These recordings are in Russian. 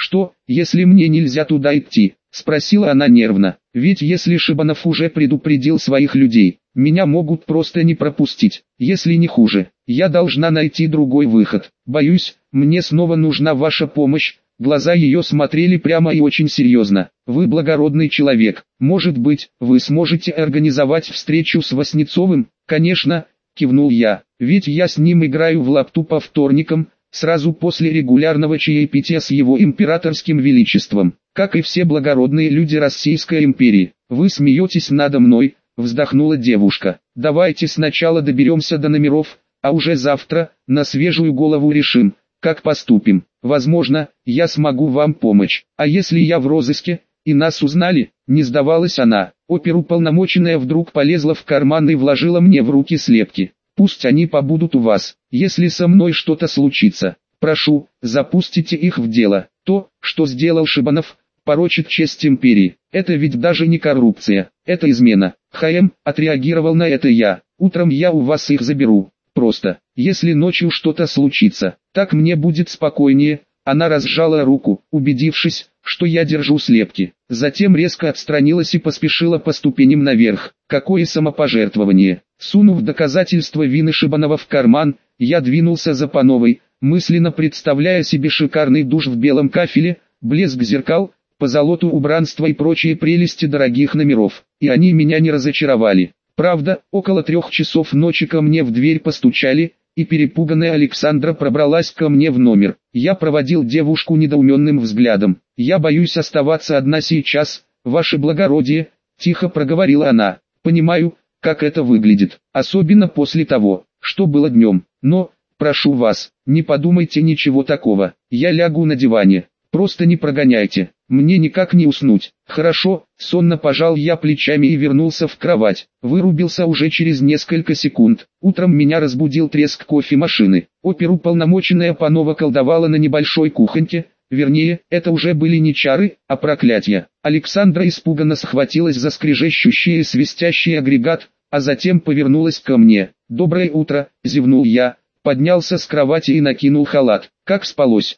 «Что, если мне нельзя туда идти?» — спросила она нервно. «Ведь если Шибанов уже предупредил своих людей, меня могут просто не пропустить, если не хуже. Я должна найти другой выход. Боюсь, мне снова нужна ваша помощь». Глаза ее смотрели прямо и очень серьезно. «Вы благородный человек. Может быть, вы сможете организовать встречу с Васнецовым?» «Конечно», — кивнул я. «Ведь я с ним играю в лапту по вторникам, сразу после регулярного чаепития с его императорским величеством, как и все благородные люди Российской империи». «Вы смеетесь надо мной», — вздохнула девушка. «Давайте сначала доберемся до номеров, а уже завтра, на свежую голову решим, как поступим. Возможно, я смогу вам помочь. А если я в розыске, и нас узнали?» Не сдавалась она. Оперуполномоченная вдруг полезла в карман и вложила мне в руки слепки. «Пусть они побудут у вас. Если со мной что-то случится, прошу, запустите их в дело. То, что сделал Шибанов, порочит честь империи. Это ведь даже не коррупция, это измена». Отреагировал на это я. «Утром я у вас их заберу. Просто, если ночью что-то случится, так мне будет спокойнее». Она разжала руку, убедившись, что я держу слепки. Затем резко отстранилась и поспешила по ступеням наверх. Какое самопожертвование! Сунув доказательства вины Шибанова в карман, я двинулся за Пановой, мысленно представляя себе шикарный душ в белом кафеле, блеск зеркал, позолоту убранства и прочие прелести дорогих номеров. И они меня не разочаровали. Правда, около 3 часов ночи ко мне в дверь постучали, и перепуганная Александра пробралась ко мне в номер. Я проводил девушку недоуменным взглядом. «Я боюсь оставаться одна сейчас, ваше благородие», — тихо проговорила она. «Понимаю, как это выглядит, особенно после того, что было днем. Но, прошу вас, не подумайте ничего такого. Я лягу на диване. Просто не прогоняйте, мне никак не уснуть». «Хорошо», — сонно пожал я плечами и вернулся в кровать. Вырубился уже через несколько секунд. Утром меня разбудил треск кофемашины. Оперуполномоченная Панова колдовала на небольшой кухоньке, вернее, это уже были не чары, а проклятия. Александра испуганно схватилась за скрежещущий и свистящий агрегат, а затем повернулась ко мне. «Доброе утро», — зевнул я, поднялся с кровати и накинул халат. «Как спалось?»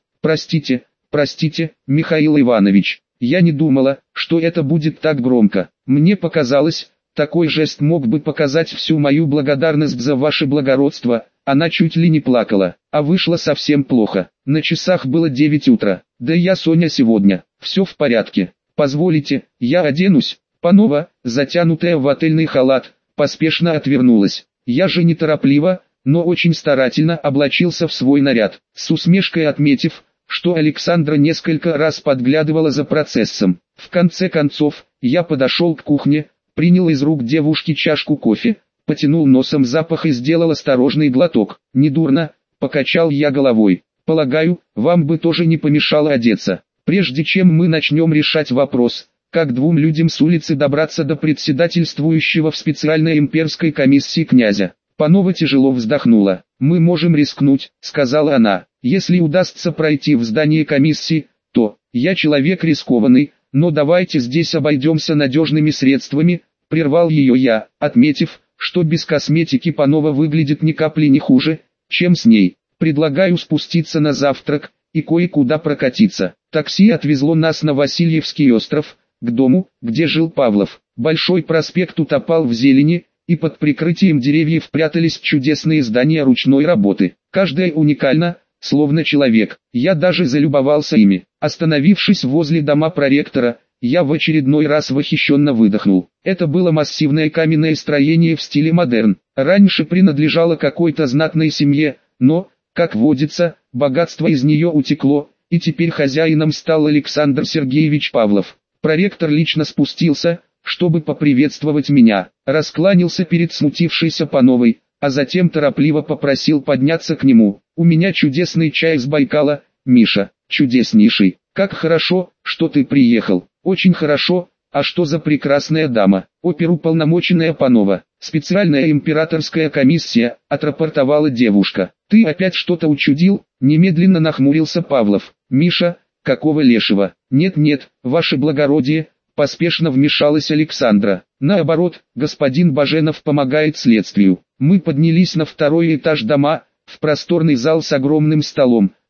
«Простите, Михаил Иванович, я не думала, что это будет так громко. Мне показалось, такой жест мог бы показать всю мою благодарность за ваше благородство». Она чуть ли не плакала, а вышло совсем плохо. На часах было 9 утра. «Да я Соня сегодня, все в порядке. Позволите, я оденусь?» Панова, затянутая в отельный халат, поспешно отвернулась. Я же неторопливо, но очень старательно облачился в свой наряд, с усмешкой отметив, что Александра несколько раз подглядывала за процессом. В конце концов, я подошел к кухне, принял из рук девушки чашку кофе, потянул носом запах и сделал осторожный глоток. «Недурно», — покачал я головой. «Полагаю, вам бы тоже не помешало одеться. Прежде чем мы начнем решать вопрос, как 2 людям с улицы добраться до председательствующего в специальной имперской комиссии князя». Панова тяжело вздохнула. «Мы можем рискнуть», — сказала она. «Если удастся пройти в здание комиссии, то, я человек рискованный, но давайте здесь обойдемся надежными средствами», — прервал ее я, отметив, что без косметики Панова выглядит ни капли не хуже, чем с ней. «Предлагаю спуститься на завтрак и кое-куда прокатиться». Такси отвезло нас на Васильевский остров, к дому, где жил Павлов. Большой проспект утопал в зелени, и под прикрытием деревьев прятались чудесные здания ручной работы. Каждое уникально, словно человек. Я даже залюбовался ими. Остановившись возле дома проректора, я в очередной раз восхищенно выдохнул. Это было массивное каменное строение в стиле модерн. Раньше принадлежало какой-то знатной семье, но, как водится, богатство из нее утекло, и теперь хозяином стал Александр Сергеевич Павлов. Проректор лично спустился, чтобы поприветствовать меня, раскланялся перед смутившейся Пановой, а затем торопливо попросил подняться к нему. «У меня чудесный чай с Байкала, Миша, чудеснейший. Как хорошо, что ты приехал». «Очень хорошо, а что за прекрасная дама?» «Оперуполномоченная Панова, специальная императорская комиссия», — отрапортовала девушка. «Ты опять что-то учудил?» — немедленно нахмурился Павлов. «Миша, какого лешего?» «Нет-нет, ваше благородие», — поспешно вмешалась Александра. «Наоборот, господин Баженов помогает следствию». Мы поднялись на 2-й этаж дома, в просторный зал с огромным столом,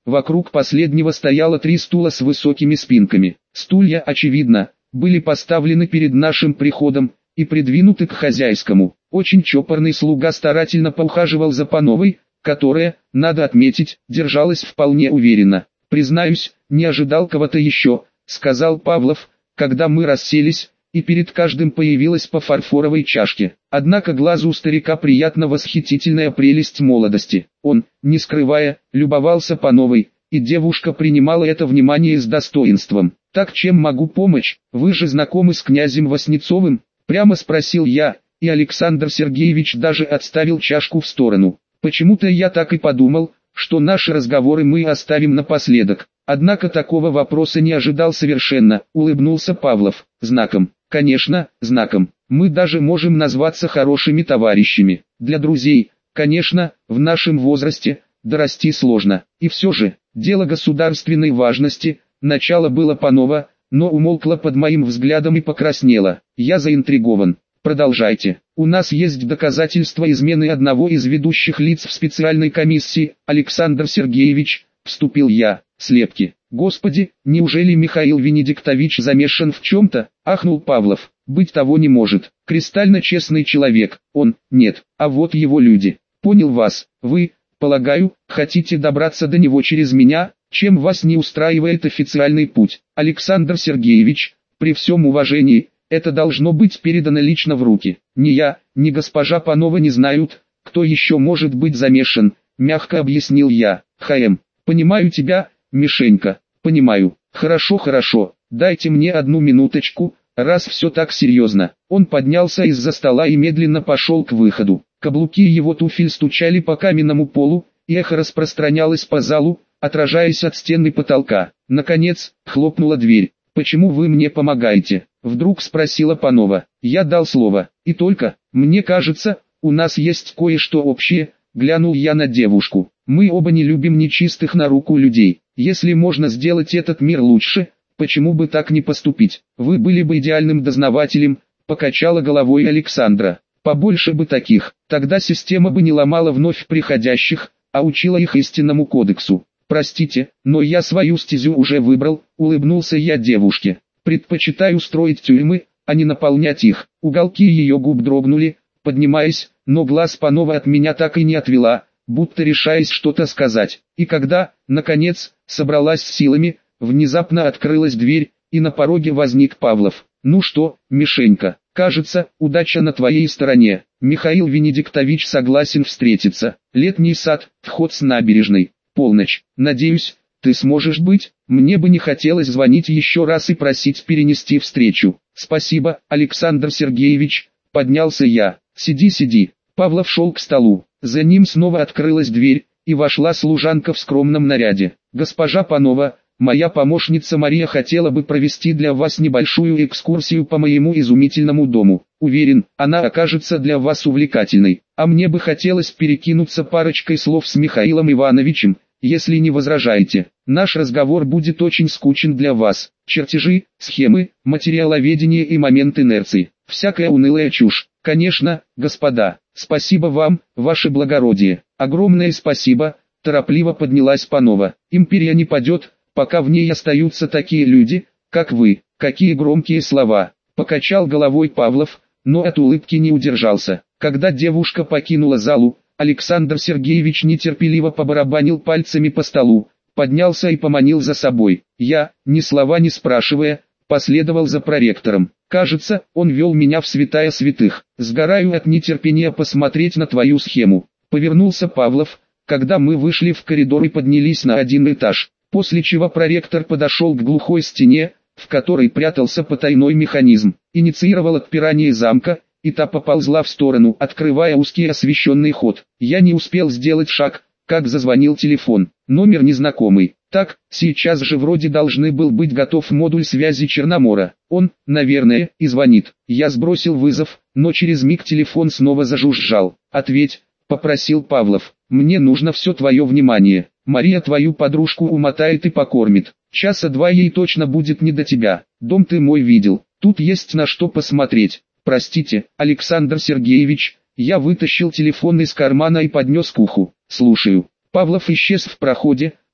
Вокруг последнего стояло 3 стула с высокими спинками. Стулья, очевидно, были поставлены перед нашим приходом и придвинуты к хозяйскому. Очень чопорный слуга старательно поухаживал за Пановой, которая, надо отметить, держалась вполне уверенно. «Признаюсь, не ожидал кого-то еще», — сказал Павлов, когда мы расселись, и перед каждым появилась по фарфоровой чашке. Однако глазу у старика приятно восхитительная прелесть молодости. Он, не скрывая, любовался Пановой, и девушка принимала это внимание с достоинством. «Так чем могу помочь? Вы же знакомы с князем Васнецовым?» — прямо спросил я, и Александр Сергеевич даже отставил чашку в сторону. Почему-то я так и подумал, что наши разговоры мы оставим напоследок. Однако такого вопроса не ожидал совершенно, улыбнулся Павлов. Знаком, конечно, знаком. Мы даже можем назваться хорошими товарищами. Для друзей, конечно, в нашем возрасте, дорасти сложно. И все же, дело государственной важности, начало было Панова, но умолкла под моим взглядом и покраснела. Я заинтригован. Продолжайте. У нас есть доказательства измены одного из ведущих лиц в специальной комиссии, Александр Сергеевич, вступил я. Слепки. Господи, неужели Михаил Венедиктович замешан в чем-то? Ахнул Павлов. Быть того не может. Кристально честный человек. Он, нет, а вот его люди. Понял вас. Вы, полагаю, хотите добраться до него через меня? Чем вас не устраивает официальный путь? Александр Сергеевич, при всем уважении, это должно быть передано лично в руки. Ни я, ни госпожа Панова не знают, кто еще может быть замешан, мягко объяснил я. ХМ. Понимаю тебя, Мишенька, понимаю. Хорошо, хорошо, дайте мне одну минуточку, раз все так серьезно. Он поднялся из-за стола и медленно пошел к выходу. Каблуки его туфель стучали по каменному полу, и эхо распространялось по залу, отражаясь от стен и потолка. Наконец, хлопнула дверь. «Почему вы мне помогаете?» — вдруг спросила Панова. Я дал слово. «И только, мне кажется, у нас есть кое-что общее», — глянул я на девушку. «Мы оба не любим нечистых на руку людей. Если можно сделать этот мир лучше, почему бы так не поступить? Вы были бы идеальным дознавателем», — покачала головой Александра. «Побольше бы таких, тогда система бы не ломала вновь приходящих, а учила их истинному кодексу». «Простите, но я свою стезю уже выбрал», — улыбнулся я девушке. «Предпочитаю строить тюрьмы, а не наполнять их». Уголки ее губ дрогнули, поднимаясь, но глаз Панова от меня так и не отвела, будто решаясь что-то сказать. И когда, наконец, собралась с силами, внезапно открылась дверь, и на пороге возник Павлов. «Ну что, Мишенька, кажется, удача на твоей стороне. Михаил Венедиктович согласен встретиться. Летний сад, вход с набережной. Полночь. Надеюсь, ты сможешь быть? Мне бы не хотелось звонить еще раз и просить перенести встречу». «Спасибо, Александр Сергеевич», — поднялся я. «Сиди, сиди». Павлов шел к столу. За ним снова открылась дверь, и вошла служанка в скромном наряде. «Госпожа Панова, моя помощница Мария хотела бы провести для вас небольшую экскурсию по моему изумительному дому. Уверен, она окажется для вас увлекательной. А мне бы хотелось перекинуться парочкой слов с Михаилом Ивановичем, если не возражаете. Наш разговор будет очень скучен для вас. Чертежи, схемы, материаловедение и момент инерции. Всякая унылая чушь. Конечно, господа, спасибо вам, ваше благородие. Огромное спасибо», — торопливо поднялась Панова. «Империя не падет, пока в ней остаются такие люди, как вы». «Какие громкие слова», — покачал головой Павлов, но от улыбки не удержался. Когда девушка покинула залу, Александр Сергеевич нетерпеливо побарабанил пальцами по столу, поднялся и поманил за собой. Я, ни слова не спрашивая, последовал за проректором. Кажется, он вел меня в святая святых. «Сгораю от нетерпения посмотреть на твою схему», — повернулся Павлов, когда мы вышли в коридор и поднялись на 1 этаж, после чего проректор подошел к глухой стене, в которой прятался потайной механизм, инициировал отпирание замка, и та поползла в сторону, открывая узкий освещенный ход. Я не успел сделать шаг, как зазвонил телефон. Номер незнакомый. Так, сейчас же вроде должны был быть готов модуль связи Черномора. Он, наверное, и звонит. Я сбросил вызов, но через миг телефон снова зажужжал. «Ответь», — попросил Павлов. «Мне нужно все твое внимание. Мария твою подружку умотает и покормит. Часа 2 ей точно будет не до тебя. Дом ты мой видел. Тут есть на что посмотреть». «Простите, Александр Сергеевич», я вытащил телефон из кармана и поднес к уху. «Слушаю». Павлов исчез в проходе,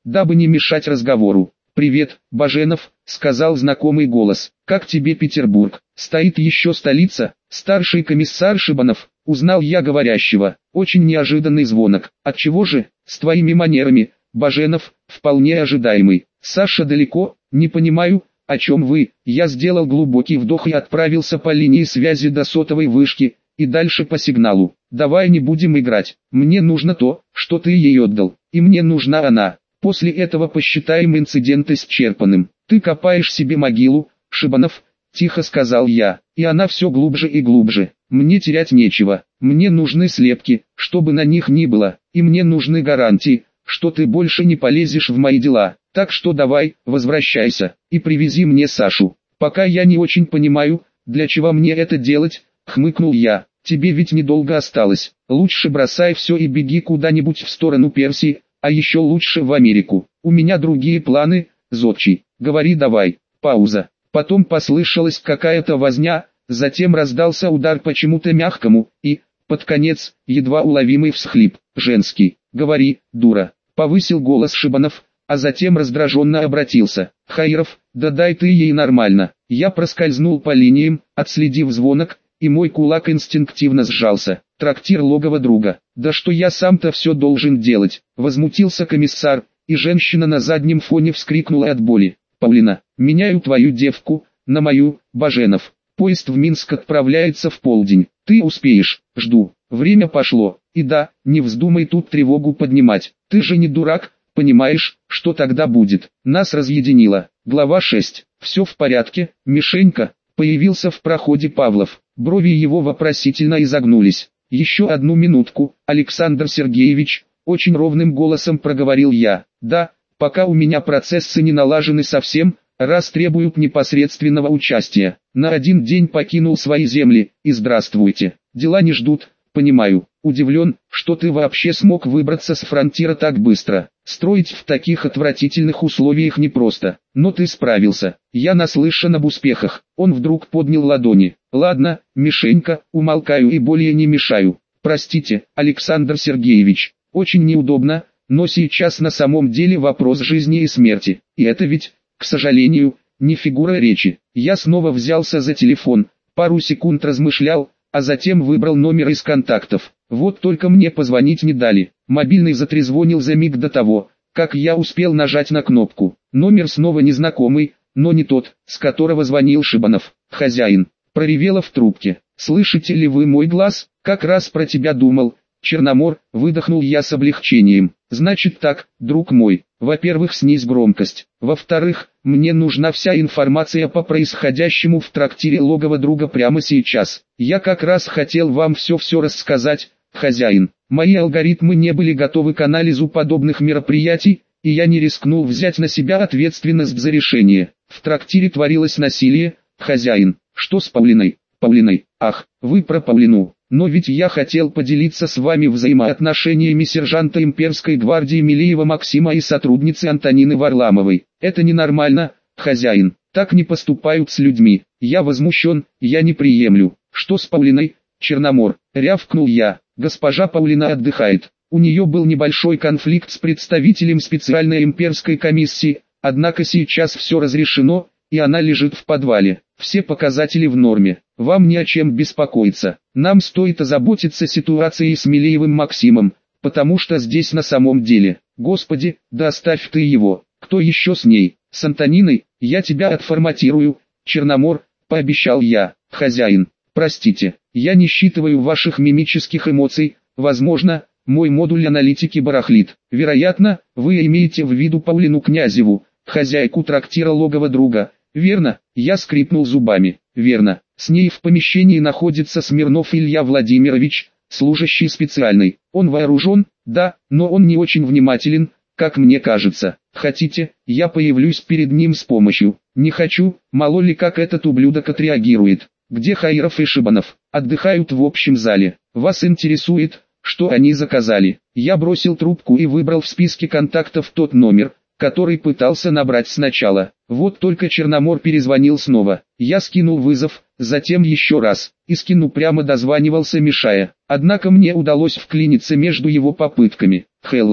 дабы не мешать разговору. «Привет, Баженов», — сказал знакомый голос. «Как тебе Петербург? Стоит еще столица?» «Старший комиссар Шибанов», — узнал я говорящего. Очень неожиданный звонок. «Отчего же? С твоими манерами, Баженов, вполне ожидаемый». «Саша далеко? Не понимаю, о чем вы?» Я сделал глубокий вдох и отправился по линии связи до сотовой вышки, и дальше по сигналу. «Давай не будем играть. Мне нужно то, что ты ей отдал, и мне нужна она. После этого посчитаем инцидент исчерпанным». «Ты копаешь себе могилу, Шибанов», — тихо сказал я, и она все глубже и глубже. «Мне терять нечего. Мне нужны слепки, чтобы на них ни было, и мне нужны гарантии, что ты больше не полезешь в мои дела. Так что давай, возвращайся, и привези мне Сашу. Пока я не очень понимаю, для чего мне это делать», — хмыкнул я. «Тебе ведь недолго осталось. Лучше бросай все и беги куда-нибудь в сторону Персии, а еще лучше в Америку. У меня другие планы, зодчий. Говори давай». Пауза. Потом послышалась какая-то возня, затем раздался удар почему-то мягкому, и, под конец, едва уловимый всхлип, женский. «Говори, дура», — повысил голос Шибанов, а затем раздраженно обратился. «Хаиров, да дай ты ей нормально». Я проскользнул по линиям, отследив звонок, и мой кулак инстинктивно сжался. «Трактир логово друга. Да что я сам-то все должен делать?» — возмутился комиссар, и женщина на заднем фоне вскрикнула от боли. «Паулина, меняю твою девку на мою, Баженов. Поезд в Минск отправляется в полдень. Ты успеешь, жду». Время пошло, и да, не вздумай тут тревогу поднимать. Ты же не дурак, понимаешь, что тогда будет. Нас разъединило. Глава 6. «Все в порядке, Мишенька?» Появился в проходе Павлов. Брови его вопросительно изогнулись. «Еще одну минутку, Александр Сергеевич», — очень ровным голосом проговорил я. «Да, пока у меня процессы не налажены совсем, раз требуют непосредственного участия. На один день покинул свои земли, и здравствуйте. Дела не ждут, понимаю. Удивлен, что ты вообще смог выбраться с фронтира так быстро. Строить в таких отвратительных условиях непросто. Но ты справился. Я наслышан об успехах». Он вдруг поднял ладони. «Ладно, Мишенька, умолкаю и более не мешаю. Простите, Александр Сергеевич, очень неудобно, но сейчас на самом деле вопрос жизни и смерти. И это ведь, к сожалению, не фигура речи». Я снова взялся за телефон, пару секунд размышлял, а затем выбрал номер из контактов. Вот только мне позвонить не дали. Мобильный затрезвонил за миг до того, как я успел нажать на кнопку. Номер снова незнакомый, но не тот, с которого звонил Шибанов. «Хозяин», — проревело в трубке. «Слышите ли вы мой глаз? Как раз про тебя думал, Черномор», — выдохнул я с облегчением. «Значит так, друг мой, во-первых, снизь громкость. Во-вторых, мне нужна вся информация по происходящему в трактире логово друга прямо сейчас. Я как раз хотел вам все рассказать, хозяин. Мои алгоритмы не были готовы к анализу подобных мероприятий, и я не рискнул взять на себя ответственность за решение. В трактире творилось насилие, хозяин. Что с Паулиной? Паулиной? Ах, вы про Паулину. Но ведь я хотел поделиться с вами взаимоотношениями сержанта имперской гвардии Милеева Максима и сотрудницы Антонины Варламовой. Это ненормально, хозяин. Так не поступают с людьми. Я возмущен, я не приемлю. Что с Паулиной, Черномор? Рявкнул я. Госпожа Паулина отдыхает. У нее был небольшой конфликт с представителем специальной имперской комиссии, однако сейчас все разрешено, и она лежит в подвале. Все показатели в норме. Вам не о чем беспокоиться. Нам стоит озаботиться ситуацией с Милеевым Максимом, потому что здесь на самом деле. Господи, да оставь ты его. Кто еще с ней? С Антониной? Я тебя отформатирую, Черномор, пообещал я. Хозяин, простите, я не считываю ваших мимических эмоций. Возможно, мой модуль аналитики барахлит. Вероятно, вы имеете в виду Паулину Князеву, хозяйку трактира логово друга. Верно? Я скрипнул зубами. Верно. С ней в помещении находится Смирнов Илья Владимирович, служащий специальный. Он вооружен, да, но он не очень внимателен, как мне кажется. Хотите, я появлюсь перед ним с помощью? Не хочу, мало ли как этот ублюдок отреагирует. Где Хаиров и Шибанов? Отдыхают в общем зале. Вас интересует, что они заказали? Я бросил трубку и выбрал в списке контактов тот номер, который пытался набрать сначала. Вот только Черномор перезвонил снова. Я скинул вызов, затем еще раз, и скину прямо дозванивался мешая. Однако мне удалось вклиниться между его попытками. «Hello,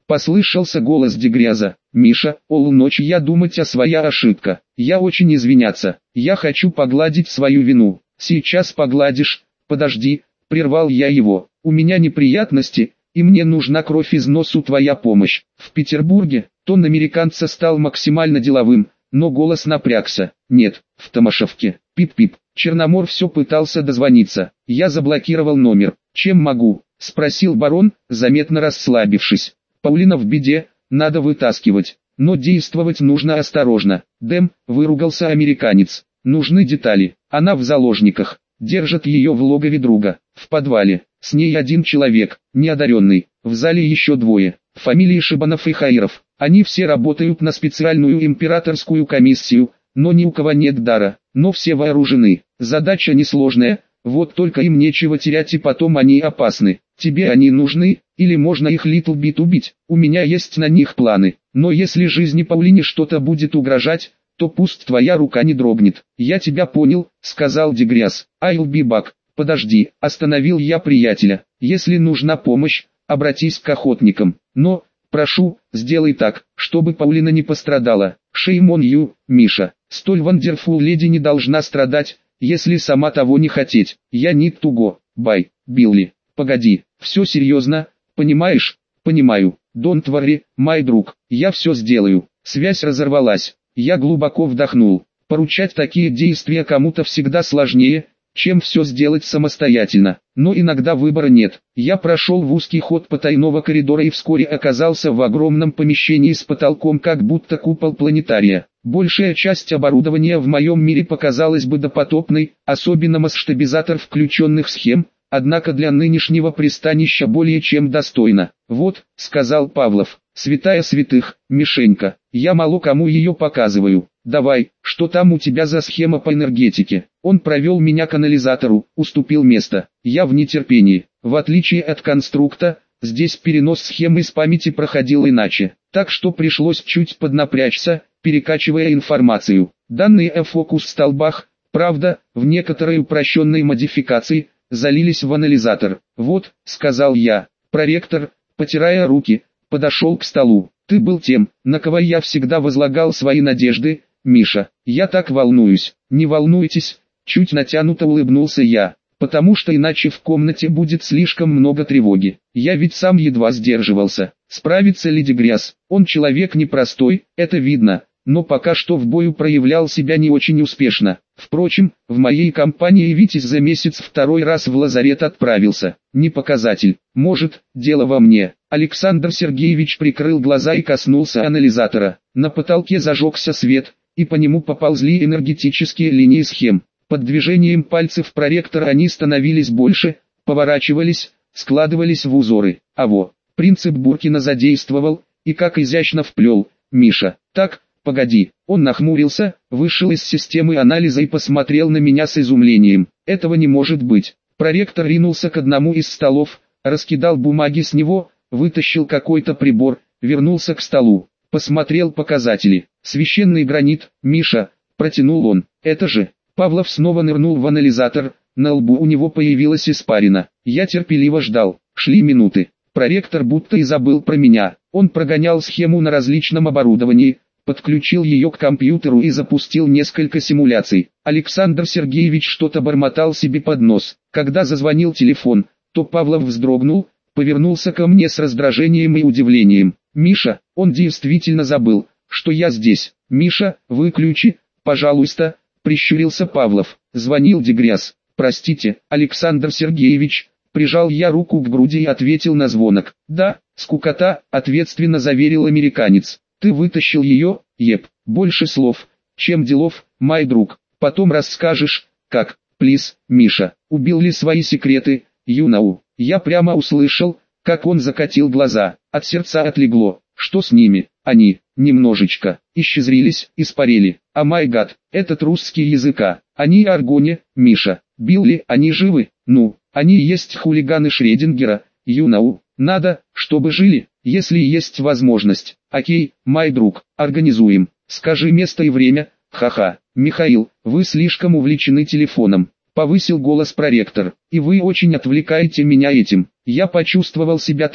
Послышался голос Дегряза. Миша, ночь я думать о своя ошибка. Я очень извиняться. Я хочу погладить свою вину. Сейчас погладишь. Подожди, прервал я его. У меня неприятности, и мне нужна кровь из носу твоя помощь. В Петербурге тон американца стал максимально деловым, но голос напрягся. Нет, в Томашевке. Пип-пип. Черномор все пытался дозвониться. Я заблокировал номер. Чем могу? Спросил барон, заметно расслабившись. Паулина в беде, надо вытаскивать. Но действовать нужно осторожно. Дэм, выругался американец. Нужны детали. Она в заложниках. Держат ее в логове друга. В подвале. С ней один человек, неодаренный. В зале еще двое. Фамилии Шибанов и Хаиров. Они все работают на специальную императорскую комиссию, но ни у кого нет дара. Но все вооружены. Задача несложная, вот только им нечего терять и потом они опасны. Тебе они нужны, или можно их Little Bit убить? У меня есть на них планы. Но если жизни Паулине что-то будет угрожать, то пусть твоя рука не дрогнет. Я тебя понял, сказал Дегряз. I'll be back. Подожди, остановил я приятеля. Если нужна помощь, обратись к охотникам. Но, прошу, сделай так, чтобы Паулина не пострадала. Shame on you, Миша. Столь wonderful леди не должна страдать, если сама того не хотеть. Я need to go. Bye, Билли. Погоди, все серьезно, понимаешь? Понимаю. Don't worry, мой друг, я все сделаю. Связь разорвалась. Я глубоко вдохнул. Поручать такие действия кому-то всегда сложнее, чем все сделать самостоятельно. Но иногда выбора нет. Я прошел в узкий ход потайного коридора и вскоре оказался в огромном помещении с потолком, как будто купол планетария. Большая часть оборудования в моем мире показалась бы допотопной, особенно масштабизатор включенных схем, однако для нынешнего пристанища более чем достойно. «Вот», — сказал Павлов, — «святая святых, Мишенька, я мало кому ее показываю. Давай, что там у тебя за схема по энергетике?» Он провел меня к анализатору, уступил место. Я в нетерпении. В отличие от конструкта, здесь перенос схемы из памяти проходил иначе. Так что пришлось чуть поднапрячься, перекачивая информацию. Данные о фокус-столбах, правда, в некоторой упрощенной модификации, залились в анализатор. «Вот», — сказал я. Проректор, потирая руки, подошел к столу. «Ты был тем, на кого я всегда возлагал свои надежды, Миша. Я так волнуюсь». «Не волнуйтесь», — чуть натянуто улыбнулся я, «потому что иначе в комнате будет слишком много тревоги. Я ведь сам едва сдерживался. Справится ли Дегряз? Он человек непростой, это видно, но пока что в бою проявлял себя не очень успешно. Впрочем, в моей компании Витязь за месяц второй раз в лазарет отправился. Не показатель. Может, дело во мне». Александр Сергеевич прикрыл глаза и коснулся анализатора. На потолке зажегся свет, и по нему поползли энергетические линии схем. Под движением пальцев проректора они становились больше, поворачивались, складывались в узоры. Принцип Буркина задействовал, и как изящно вплел. «Миша, так, погоди». Он нахмурился, вышел из системы анализа и посмотрел на меня с изумлением. «Этого не может быть». Проректор ринулся к одному из столов, раскидал бумаги с него, вытащил какой-то прибор, вернулся к столу. Посмотрел показатели. «Священный гранит, Миша», протянул он. «Это же». Павлов снова нырнул в анализатор, на лбу у него появилась испарина. Я терпеливо ждал. Шли минуты. Проректор будто и забыл про меня. Он прогонял схему на различном оборудовании, подключил ее к компьютеру и запустил несколько симуляций. Александр Сергеевич что-то бормотал себе под нос. Когда зазвонил телефон, то Павлов вздрогнул, повернулся ко мне с раздражением и удивлением. «Миша, он действительно забыл, что я здесь. Миша, выключи, пожалуйста», прищурился Павлов. Звонил Дегряз. «Простите, Александр Сергеевич», прижал я руку к груди и ответил на звонок. «Да, скукота», ответственно заверил американец. «Ты вытащил ее, еп, больше слов, чем делов, мой друг. Потом расскажешь, как, плиз, Миша, убил ли свои секреты, you know». Я прямо услышал, как он закатил глаза. От сердца отлегло. Что с ними? Они, немножечко, исчезрились, испарили. А май гад, этот русский языка. Они аргоне, Миша. Билли, они живы? Ну, они есть хулиганы Шредингера, you know. Надо, чтобы жили, если есть возможность. Окей, мой друг, организуем. Скажи место и время, ха-ха. Михаил, вы слишком увлечены телефоном. Повысил голос проректор. И вы очень отвлекаете меня этим. Я почувствовал себя так,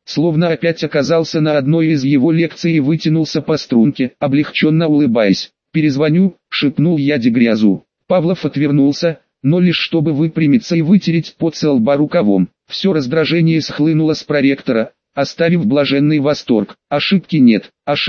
словно опять оказался на одной из его лекций и вытянулся по струнке, облегченно улыбаясь. «Перезвоню», — шепнул я Дегрязу. Павлов отвернулся, но лишь чтобы выпрямиться и вытереть пот со лба рукавом. Все раздражение схлынуло с проректора, оставив блаженный восторг. Ошибки нет,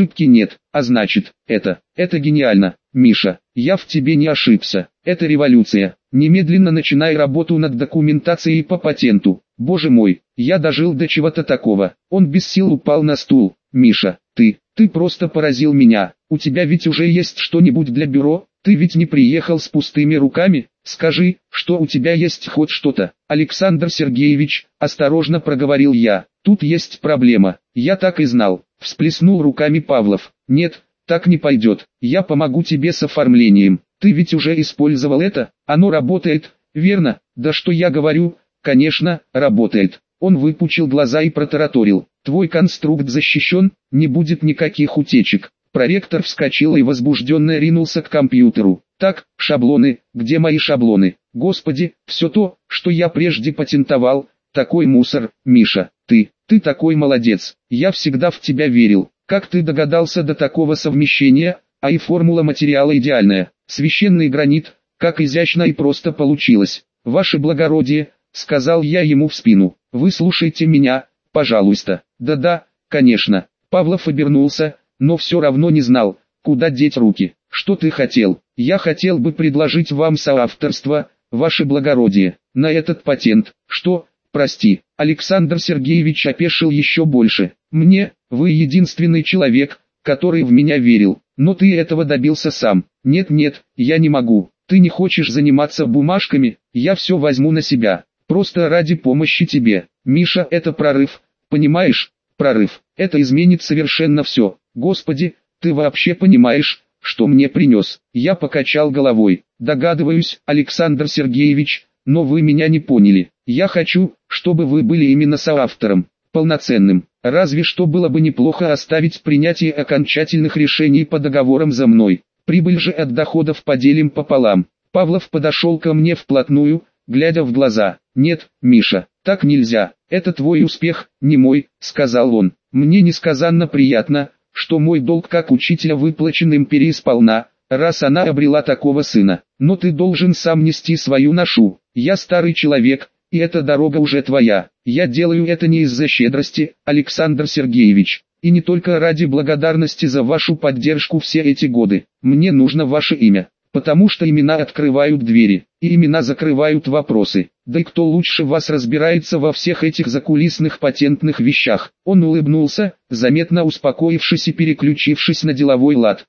а значит, это гениально. Миша, я в тебе не ошибся, это революция. Немедленно начинай работу над документацией по патенту. Боже мой, я дожил до чего-то такого. Он без сил упал на стул. Миша, ты просто поразил меня. У тебя ведь уже есть что-нибудь для бюро? Ты ведь не приехал с пустыми руками? Скажи, что у тебя есть хоть что-то. Александр Сергеевич, осторожно проговорил я. Тут есть проблема. Я так и знал. Всплеснул руками Павлов. Нет, так не пойдет. Я помогу тебе с оформлением. Ты ведь уже использовал это? Оно работает, верно? Да что я говорю? Конечно, работает. Он выпучил глаза и протараторил. Твой конструкт защищен, не будет никаких утечек. Проректор вскочил и возбужденно ринулся к компьютеру. Так, шаблоны, где мои шаблоны? Господи, все то, что я прежде патентовал, такой мусор. Миша, ты такой молодец. Я всегда в тебя верил. Как ты догадался до такого совмещения? А и формула материала идеальная. Священный гранит, как изящно и просто получилось. Ваше благородие, сказал я ему в спину. Выслушайте меня, пожалуйста. Да-да, конечно. Павлов обернулся, но все равно не знал, куда деть руки. Что ты хотел? Я хотел бы предложить вам соавторство, ваше благородие, на этот патент. Что? Прости. Александр Сергеевич опешил еще больше. Вы единственный человек, который в меня верил. Но ты этого добился сам. Нет, я не могу. Ты не хочешь заниматься бумажками, я все возьму на себя. Просто ради помощи тебе. Миша, это прорыв, понимаешь? Прорыв. Это изменит совершенно все. Господи, ты вообще понимаешь, что мне принес? Я покачал головой. Догадываюсь, Александр Сергеевич, но вы меня не поняли. Я хочу, чтобы вы были именно соавтором, полноценным. Разве что было бы неплохо оставить принятие окончательных решений по договорам за мной. Прибыль же от доходов поделим пополам. Павлов подошел ко мне вплотную, глядя в глаза. Нет, Миша, так нельзя. Это твой успех, не мой, сказал он. Мне несказанно приятно, что мой долг как учителя выплачен империи сполна, раз она обрела такого сына. Но ты должен сам нести свою ношу. Я старый человек, и эта дорога уже твоя. Я делаю это не из-за щедрости, Александр Сергеевич, и не только ради благодарности за вашу поддержку все эти годы. Мне нужно ваше имя, потому что имена открывают двери, и имена закрывают вопросы. Да и кто лучше вас разбирается во всех этих закулисных патентных вещах? Он улыбнулся, заметно успокоившись и переключившись на деловой лад.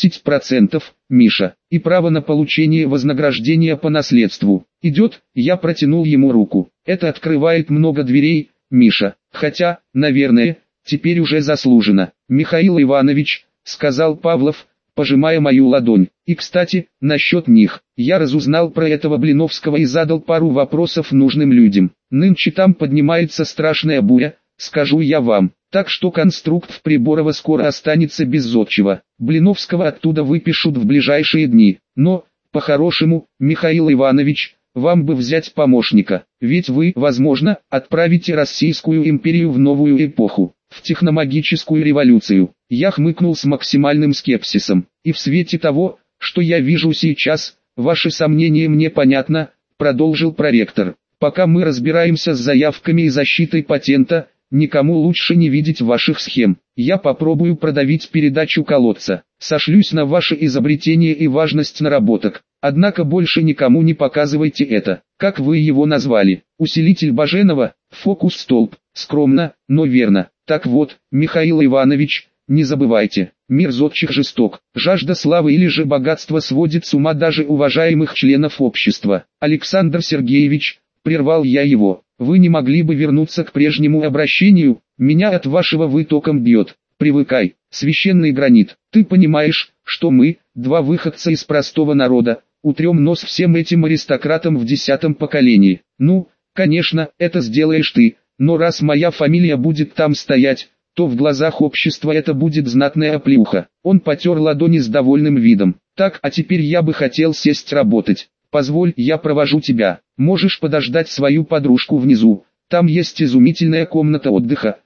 10%, Миша, и право на получение вознаграждения по наследству. Идет, я протянул ему руку. Это открывает много дверей, Миша, хотя, наверное, теперь уже заслуженно. Михаил Иванович, сказал Павлов, пожимая мою ладонь. И кстати, насчет них, я разузнал про этого Блиновского и задал пару вопросов нужным людям. Нынче там поднимается страшная буря, скажу я вам. Так что конструкт в Приборово скоро останется без зодчего. Блиновского оттуда выпишут в ближайшие дни. Но, по-хорошему, Михаил Иванович, вам бы взять помощника. Ведь вы, возможно, отправите Российскую империю в новую эпоху, в техномагическую революцию. Я хмыкнул с максимальным скепсисом. И в свете того, что я вижу сейчас, ваши сомнения мне понятно, продолжил проректор. Пока мы разбираемся с заявками и защитой патента, никому лучше не видеть ваших схем. Я попробую продавить передачу колодца. Сошлюсь на ваше изобретение и важность наработок. Однако больше никому не показывайте это. Как вы его назвали? Усилитель Баженова? Фокус-столб. Скромно, но верно. Так вот, Михаил Иванович, не забывайте, мир зодчих жесток. Жажда славы или же богатства сводит с ума даже уважаемых членов общества. Александр Сергеевич, прервал я его, вы не могли бы вернуться к прежнему обращению? Меня от вашего «вы» током бьет. Привыкай, священный гранит. Ты понимаешь, что мы, два выходца из простого народа, утрем нос всем этим аристократам в 10-м поколении. Ну, конечно, это сделаешь ты, но раз моя фамилия будет там стоять, то в глазах общества это будет знатная оплеуха. Он потер ладони с довольным видом. Так, а теперь я бы хотел сесть работать. Позволь, я провожу тебя. Можешь подождать свою подружку внизу. Там есть изумительная комната отдыха,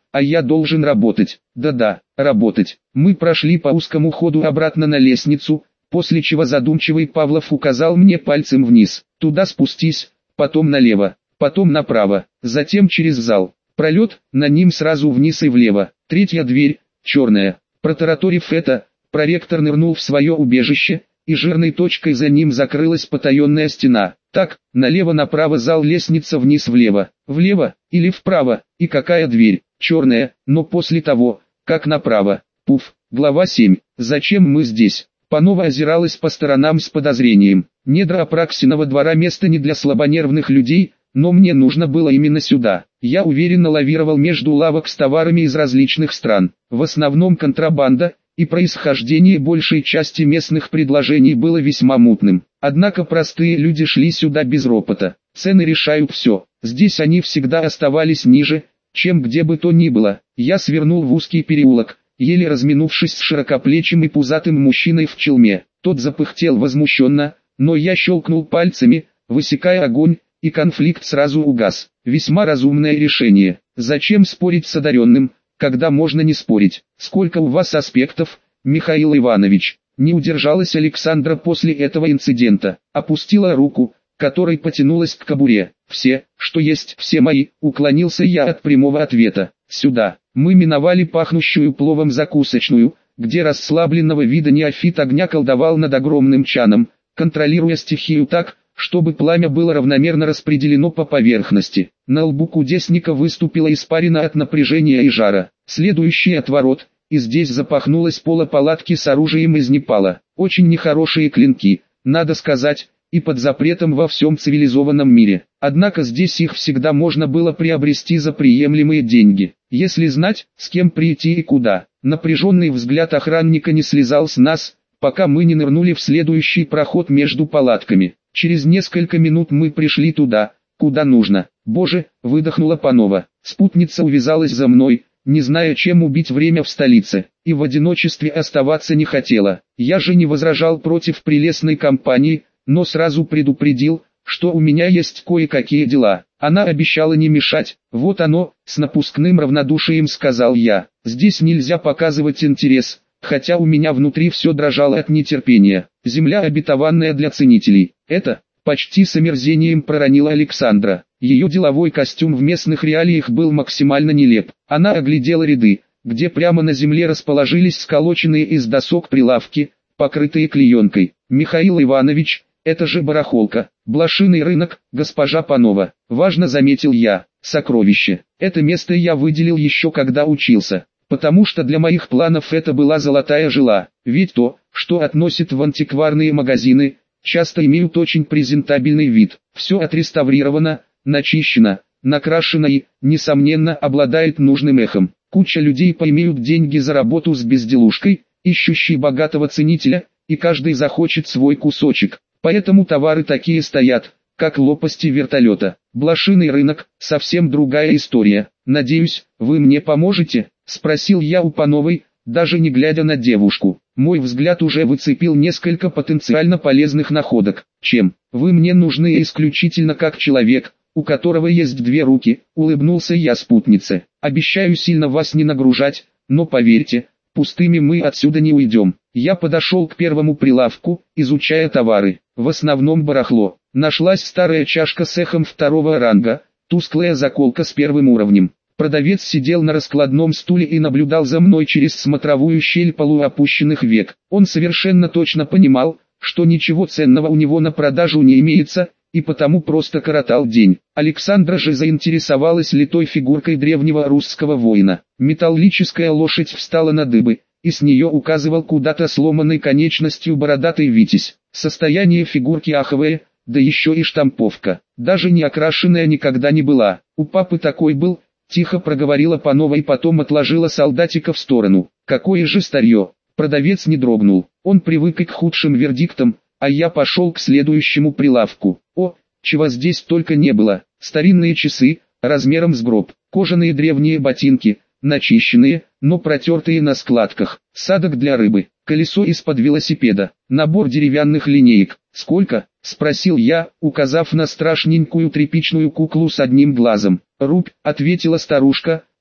а я должен работать. Да-да, работать. Мы прошли по узкому ходу обратно на лестницу, после чего задумчивый Павлов указал мне пальцем вниз. Туда спустись, потом налево, потом направо, затем через зал. Пролет, на ним сразу вниз и влево. Третья дверь, черная. Протараторив это, проректор нырнул в свое убежище, и жирной точкой за ним закрылась потаенная стена. Так, налево-направо зал, лестница, вниз-влево, влево или вправо, и какая дверь, черная, но после того, как направо. Пуф, глава 7. Зачем мы здесь? Панова озиралась по сторонам с подозрением. Недра Апраксинова двора место не для слабонервных людей, но мне нужно было именно сюда. Я уверенно лавировал между лавок с товарами из различных стран. В основном контрабанда, и происхождение большей части местных предложений было весьма мутным. Однако простые люди шли сюда без ропота. Цены решают все. Здесь они всегда оставались ниже, чем где бы то ни было. Я свернул в узкий переулок, еле разминувшись с широкоплечим и пузатым мужчиной в челме. Тот запыхтел возмущенно, но я щелкнул пальцами, высекая огонь, и конфликт сразу угас. Весьма разумное решение. Зачем спорить с одаренным, когда можно не спорить? Сколько у вас аспектов, Михаил Иванович? Не удержалась Александра после этого инцидента. Опустила руку, которой потянулась к кобуре. Все, что есть, все мои. Уклонился я от прямого ответа. Сюда. Мы миновали пахнущую пловом закусочную, где расслабленного вида неофит огня колдовал над огромным чаном, контролируя стихию так, чтобы пламя было равномерно распределено по поверхности. На лбу кудесника выступила испарина от напряжения и жара. Следующий отворот, и здесь запахнулось поло палатки с оружием из Непала. Очень нехорошие клинки, надо сказать, и под запретом во всем цивилизованном мире. Однако здесь их всегда можно было приобрести за приемлемые деньги, если знать, с кем прийти и куда. Напряженный взгляд охранника не слезал с нас, пока мы не нырнули в следующий проход между палатками. Через несколько минут мы пришли туда, куда нужно. Боже, выдохнула Панова. Спутница увязалась за мной, не зная, чем убить время в столице, и в одиночестве оставаться не хотела. Я же не возражал против прелестной компании, но сразу предупредил, что у меня есть кое-какие дела. Она обещала не мешать. Вот оно, с напускным равнодушием сказал я. Здесь нельзя показывать интерес, хотя у меня внутри все дрожало от нетерпения. Земля обетованная для ценителей. Это, почти с омерзением проронила Александра. Ее деловой костюм в местных реалиях был максимально нелеп. Она оглядела ряды, где прямо на земле расположились сколоченные из досок прилавки, покрытые клеенкой. Михаил Иванович, это же барахолка, блошиный рынок, госпожа Панова. Важно заметил я. Сокровище. Это место я выделил еще когда учился, потому что для моих планов это была золотая жила. Ведь то, что относят в антикварные магазины, часто имеют очень презентабельный вид. Все отреставрировано, начищено, накрашено и, несомненно, обладает нужным эхом. Куча людей поимеют деньги за работу с безделушкой, ищущей богатого ценителя, и каждый захочет свой кусочек. Поэтому товары такие стоят, как лопасти вертолета. Блошиный рынок – совсем другая история. Надеюсь, вы мне поможете? Спросил я у Пановой, даже не глядя на девушку. Мой взгляд уже выцепил несколько потенциально полезных находок. Чем? Вы мне нужны исключительно как человек, у которого есть две руки, улыбнулся я спутнице. Обещаю сильно вас не нагружать, но поверьте, пустыми мы отсюда не уйдем. Я подошел к первому прилавку, изучая товары. В основном барахло. Нашлась старая чашка с эхом второго ранга, тусклая заколка с первым уровнем. Продавец сидел на раскладном стуле и наблюдал за мной через смотровую щель полуопущенных век. Он совершенно точно понимал, что ничего ценного у него на продажу не имеется, и потому просто коротал день. Александра же заинтересовалась литой фигуркой древнего русского воина. Металлическая лошадь встала на дыбы, и с нее указывал куда-то сломанной конечностью бородатый витязь. Состояние фигурки аховое, да еще и штамповка. Даже не окрашенная никогда не была. У папы такой был, тихо проговорила Панова и потом отложила солдатика в сторону. Какое же старье! Продавец не дрогнул. Он привык и к худшим вердиктам, а я пошел к следующему прилавку. О, чего здесь только не было. Старинные часы, размером с гроб, кожаные древние ботинки, начищенные, но протертые на складках, садок для рыбы, колесо из-под велосипеда, набор деревянных линеек. «Сколько?» – спросил я, указав на страшненькую тряпичную куклу с одним глазом. «Рубь», – ответила старушка,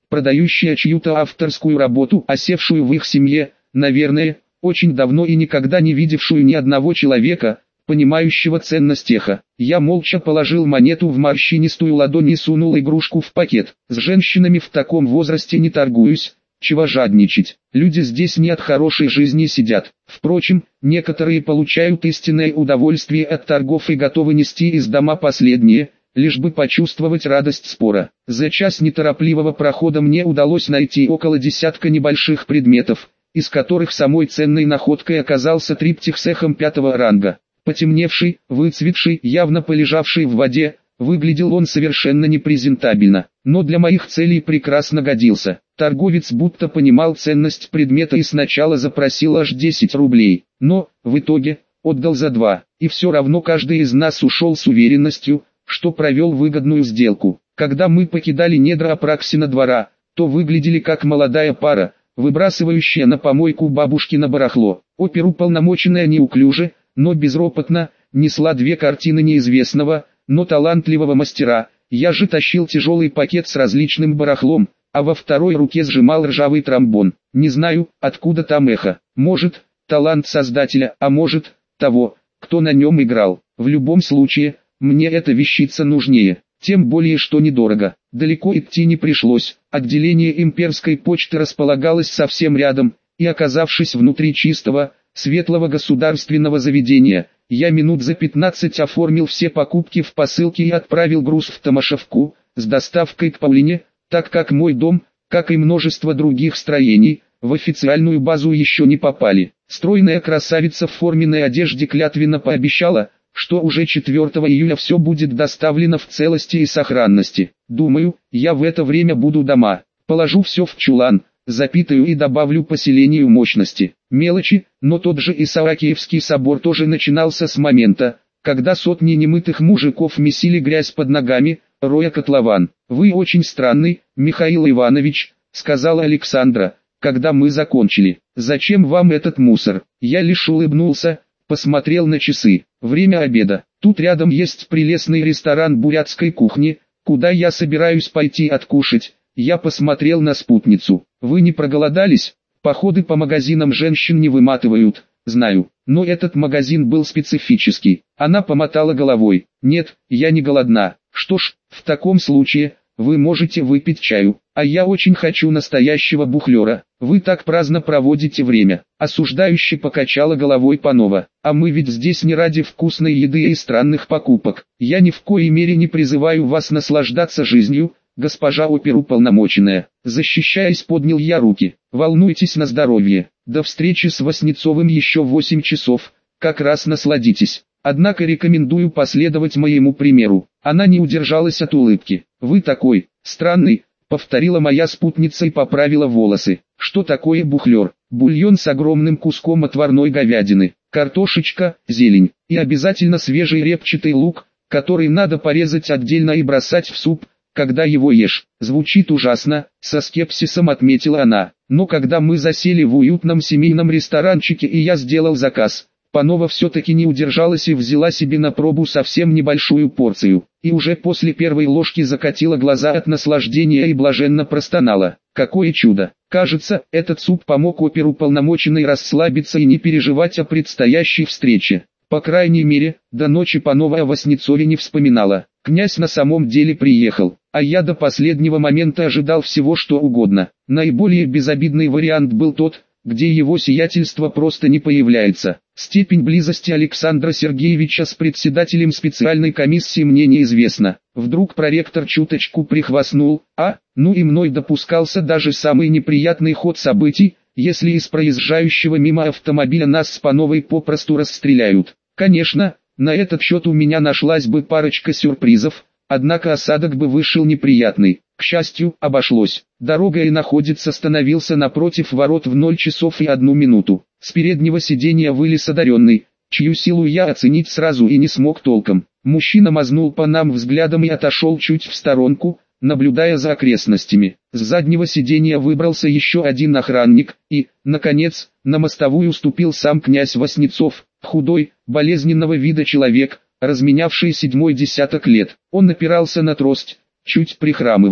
продающая чью-то авторскую работу, осевшую в их семье, наверное, очень давно и никогда не видевшую ни одного человека, понимающего ценность эха. Я молча положил монету в морщинистую ладонь и сунул игрушку в пакет. С женщинами в таком возрасте не торгуюсь, чего жадничать. Люди здесь не от хорошей жизни сидят. Впрочем, некоторые получают истинное удовольствие от торгов и готовы нести из дома последнее, лишь бы почувствовать радость спора. За час неторопливого прохода мне удалось найти около десятка небольших предметов, из которых самой ценной находкой оказался триптих с эхом 5-го ранга. Потемневший, выцветший, явно полежавший в воде, выглядел он совершенно непрезентабельно, но для моих целей прекрасно годился. Торговец будто понимал ценность предмета и сначала запросил аж 10 рублей, но, в итоге, отдал за 2, и все равно каждый из нас ушел с уверенностью, что провел выгодную сделку. Когда мы покидали недра Апраксина двора, то выглядели как молодая пара, выбрасывающая на помойку бабушкино барахло. Оперуполномоченная неуклюже, но безропотно, несла 2 картины неизвестного, но талантливого мастера. Я же тащил тяжелый пакет с различным барахлом, а во второй руке сжимал ржавый тромбон. Не знаю, откуда там эхо. Может, талант создателя, а может, того, кто на нем играл. В любом случае, мне эта вещица нужнее. Тем более, что недорого. Далеко идти не пришлось. Отделение имперской почты располагалось совсем рядом, и оказавшись внутри чистого, светлого государственного заведения, я минут за 15 оформил все покупки в посылке и отправил груз в Томашевку, с доставкой к Паулине, так как мой дом, как и множество других строений, в официальную базу еще не попали. Стройная красавица в форменной одежде клятвенно пообещала, что уже 4 июля все будет доставлено в целости и сохранности. Думаю, я в это время буду дома, положу все в чулан, запитаю и добавлю поселению мощности. Мелочи, но тот же Исаакиевский собор тоже начинался с момента, когда сотни немытых мужиков месили грязь под ногами, роя котлован. «Вы очень странный, Михаил Иванович», — сказала Александра, когда мы закончили. «Зачем вам этот мусор?» Я лишь улыбнулся, посмотрел на часы. Время обеда. Тут рядом есть прелестный ресторан бурятской кухни, куда я собираюсь пойти откушать. Я посмотрел на спутницу. «Вы не проголодались? Походы по магазинам женщин не выматывают, знаю, но этот магазин был специфический». Она помотала головой. «Нет, я не голодна». «Что ж, в таком случае, вы можете выпить чаю, а я очень хочу настоящего бухлера. Вы так праздно проводите время». Осуждающе покачала головой Панова. «А мы ведь здесь не ради вкусной еды и странных покупок. Я ни в коей мере не призываю вас наслаждаться жизнью, госпожа оперуполномоченная». Защищаясь, поднял я руки. «Волнуйтесь на здоровье. До встречи с Васнецовым еще 8 часов, как раз насладитесь. Однако рекомендую последовать моему примеру». Она не удержалась от улыбки. «Вы такой странный», — повторила моя спутница и поправила волосы. «Что такое бухлер?» «Бульон с огромным куском отварной говядины, картошечка, зелень и обязательно свежий репчатый лук, который надо порезать отдельно и бросать в суп, когда его ешь». «Звучит ужасно», — со скепсисом отметила она. Но когда мы засели в уютном семейном ресторанчике и я сделал заказ, Панова все-таки не удержалась и взяла себе на пробу совсем небольшую порцию, и уже после первой ложки закатила глаза от наслаждения и блаженно простонала. «Какое чудо! Кажется, этот суп помог оперуполномоченной расслабиться и не переживать о предстоящей встрече». По крайней мере, до ночи Панова о Васнецове не вспоминала. Князь на самом деле приехал, а я до последнего момента ожидал всего что угодно. Наиболее безобидный вариант был тот, где его сиятельство просто не появляется. Степень близости Александра Сергеевича с председателем специальной комиссии мне неизвестна. Вдруг проректор чуточку прихвастнул, ну и мной допускался даже самый неприятный ход событий, если из проезжающего мимо автомобиля нас с Пановой попросту расстреляют. Конечно, на этот счет у меня нашлась бы парочка сюрпризов, однако осадок бы вышел неприятный. К счастью, обошлось. Дорога и находец остановился напротив ворот в 0 часов и 1 минуту. С переднего сиденья вылез одаренный, чью силу я оценить сразу и не смог толком. Мужчина мазнул по нам взглядом и отошел чуть в сторонку, наблюдая за окрестностями. С заднего сиденья выбрался еще один охранник, и, наконец, на мостовую ступил сам князь Васнецов, худой, болезненного вида человек, разменявший 7-й десяток лет. Он опирался на трость, чуть прихрамывая.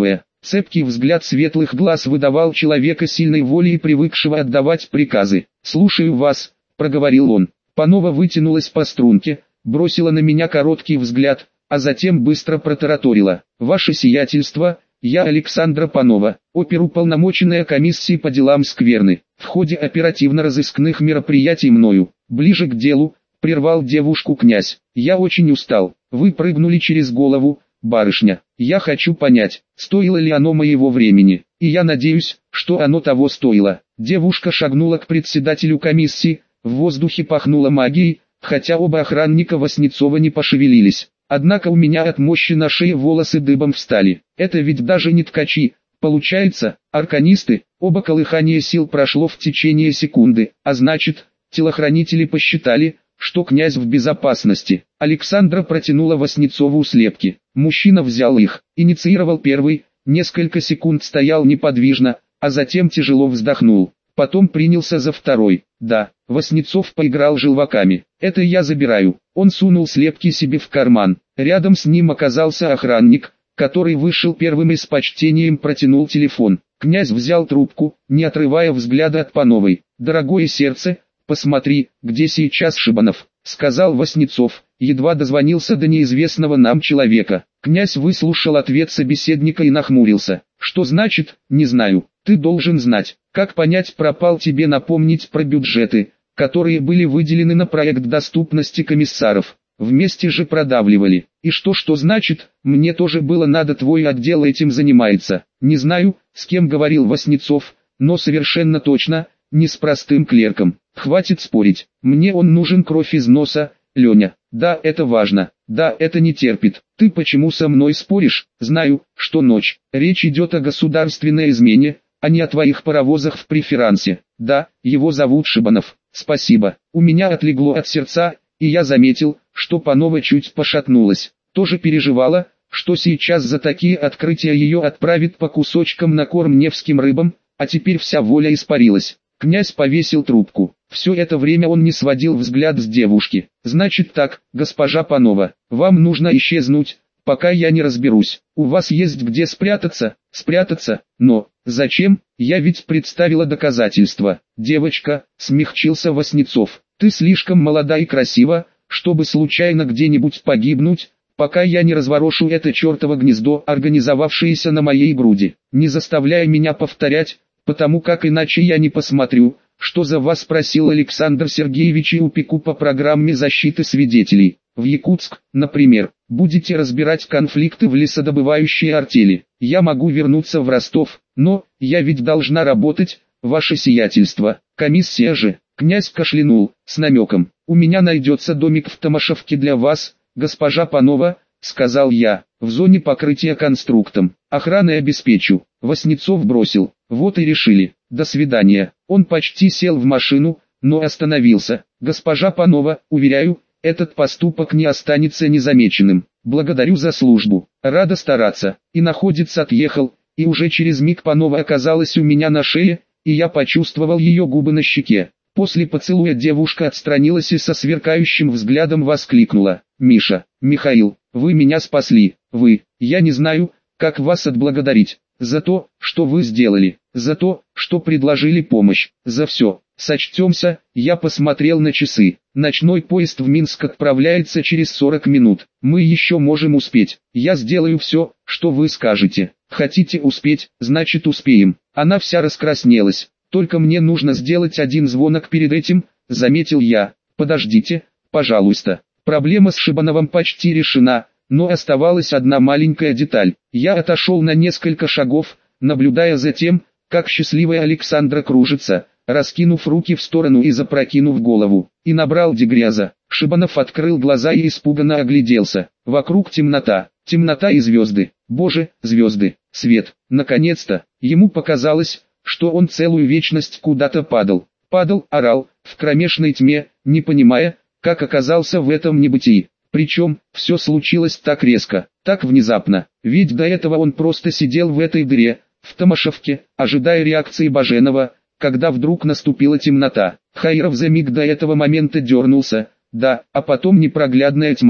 Цепкий взгляд светлых глаз выдавал человека сильной воли и привыкшего отдавать приказы. «Слушаю вас», — проговорил он. Панова вытянулась по струнке, бросила на меня короткий взгляд, а затем быстро протараторила. «Ваше сиятельство, я Александра Панова, оперуполномоченная комиссией по делам скверны. В ходе оперативно-розыскных мероприятий мною, ближе к делу, прервал девушку князь. Я очень устал. Вы прыгнули через голову, барышня. Я хочу понять, стоило ли оно моего времени, и я надеюсь, что оно того стоило». Девушка шагнула к председателю комиссии, в воздухе пахнуло магией, хотя оба охранника Васнецова не пошевелились. Однако у меня от мощи на шее волосы дыбом встали. Это ведь даже не ткачи, получается, арканисты. Оба колыхания сил прошло в течение секунды, а значит, телохранители посчитали, что князь в безопасности. Александра протянула Васнецову слепки. Мужчина взял их, инициировал первый, несколько секунд стоял неподвижно, а затем тяжело вздохнул. Потом принялся за второй. Да, Васнецов поиграл желваками. «Это я забираю». Он сунул слепки себе в карман. Рядом с ним оказался охранник, который вышел первым и с почтением протянул телефон. Князь взял трубку, не отрывая взгляда от Пановой. «Дорогое сердце, посмотри, где сейчас Шибанов», — сказал Васнецов, едва дозвонился до неизвестного нам человека. Князь выслушал ответ собеседника и нахмурился. «Что значит, не знаю? Ты должен знать. Как понять, пропал тебе напомнить про бюджеты, которые были выделены на проект доступности комиссаров. Вместе же продавливали. И что значит, мне тоже было надо, твой отдел этим занимается. Не знаю, с кем говорил Васнецов, но совершенно точно, не с простым клерком. Хватит спорить, мне он нужен кровь из носа, Леня. Да, это важно, да, это не терпит. Ты почему со мной споришь? Знаю, что ночь. Речь идет о государственной измене, а не о твоих паровозах в преферансе. Да, его зовут Шибанов. Спасибо. У меня отлегло от сердца, и я заметил, что Панова чуть пошатнулась. Тоже переживала, что сейчас за такие открытия ее отправят по кусочкам на корм невским рыбам, а теперь вся воля испарилась. Князь повесил трубку. Все это время он не сводил взгляд с девушки. «Значит так, госпожа Панова, вам нужно исчезнуть, пока я не разберусь. У вас есть где спрятаться?» «Спрятаться? Но зачем? Я ведь представила доказательства». «Девочка», — смягчился Васнецов, — «ты слишком молода и красива, чтобы случайно где-нибудь погибнуть, пока я не разворошу это чертово гнездо, организовавшееся на моей груди. Не заставляй меня повторять, потому как иначе я не посмотрю, что за вас просил Александр Сергеевич, и упеку по программе защиты свидетелей. В Якутск, например, будете разбирать конфликты в лесодобывающей артели. Я могу вернуться в Ростов, но я ведь должна работать, ваше сиятельство. Комиссия же». Князь кашлянул, с намеком. «У меня найдется домик в Томашевке для вас, госпожа Панова», — сказал я, — «в зоне покрытия конструктом. Охраной обеспечу». Васнецов бросил. «Вот и решили. До свидания». Он почти сел в машину, но остановился. «Госпожа Панова, уверяю, этот поступок не останется незамеченным. Благодарю за службу. Рада стараться». И находец отъехал, и уже через миг Панова оказалась у меня на шее, и я почувствовал ее губы на щеке. После поцелуя девушка отстранилась и со сверкающим взглядом воскликнула: «Миша, Михаил, вы меня спасли, вы, я не знаю, как вас отблагодарить, за то, что вы сделали, за то, что предложили помощь, за все. Сочтемся». Я посмотрел на часы. Ночной поезд в Минск отправляется через 40 минут. Мы еще можем успеть. Я сделаю все, что вы скажете. Хотите успеть, значит успеем. Она вся раскраснелась. «Только мне нужно сделать один звонок перед этим», — заметил я. «Подождите, пожалуйста». Проблема с Шибановым почти решена, но оставалась одна маленькая деталь. Я отошел на несколько шагов, наблюдая за тем, как счастливая Александра кружится, раскинув руки в сторону и запрокинув голову, и набрал дегряза. Шибанов открыл глаза и испуганно огляделся. Вокруг темнота, темнота и звезды. Боже, звезды, свет. Наконец-то, ему показалось, что он целую вечность куда-то падал. Падал, орал, в кромешной тьме, не понимая, как оказался в этом небытии. Причем, все случилось так резко, так внезапно, ведь до этого он просто сидел в этой дыре, в Томашевке, ожидая реакции Баженова, когда вдруг наступила темнота. Хаиров за миг до этого момента дернулся, да, а потом непроглядная тьма.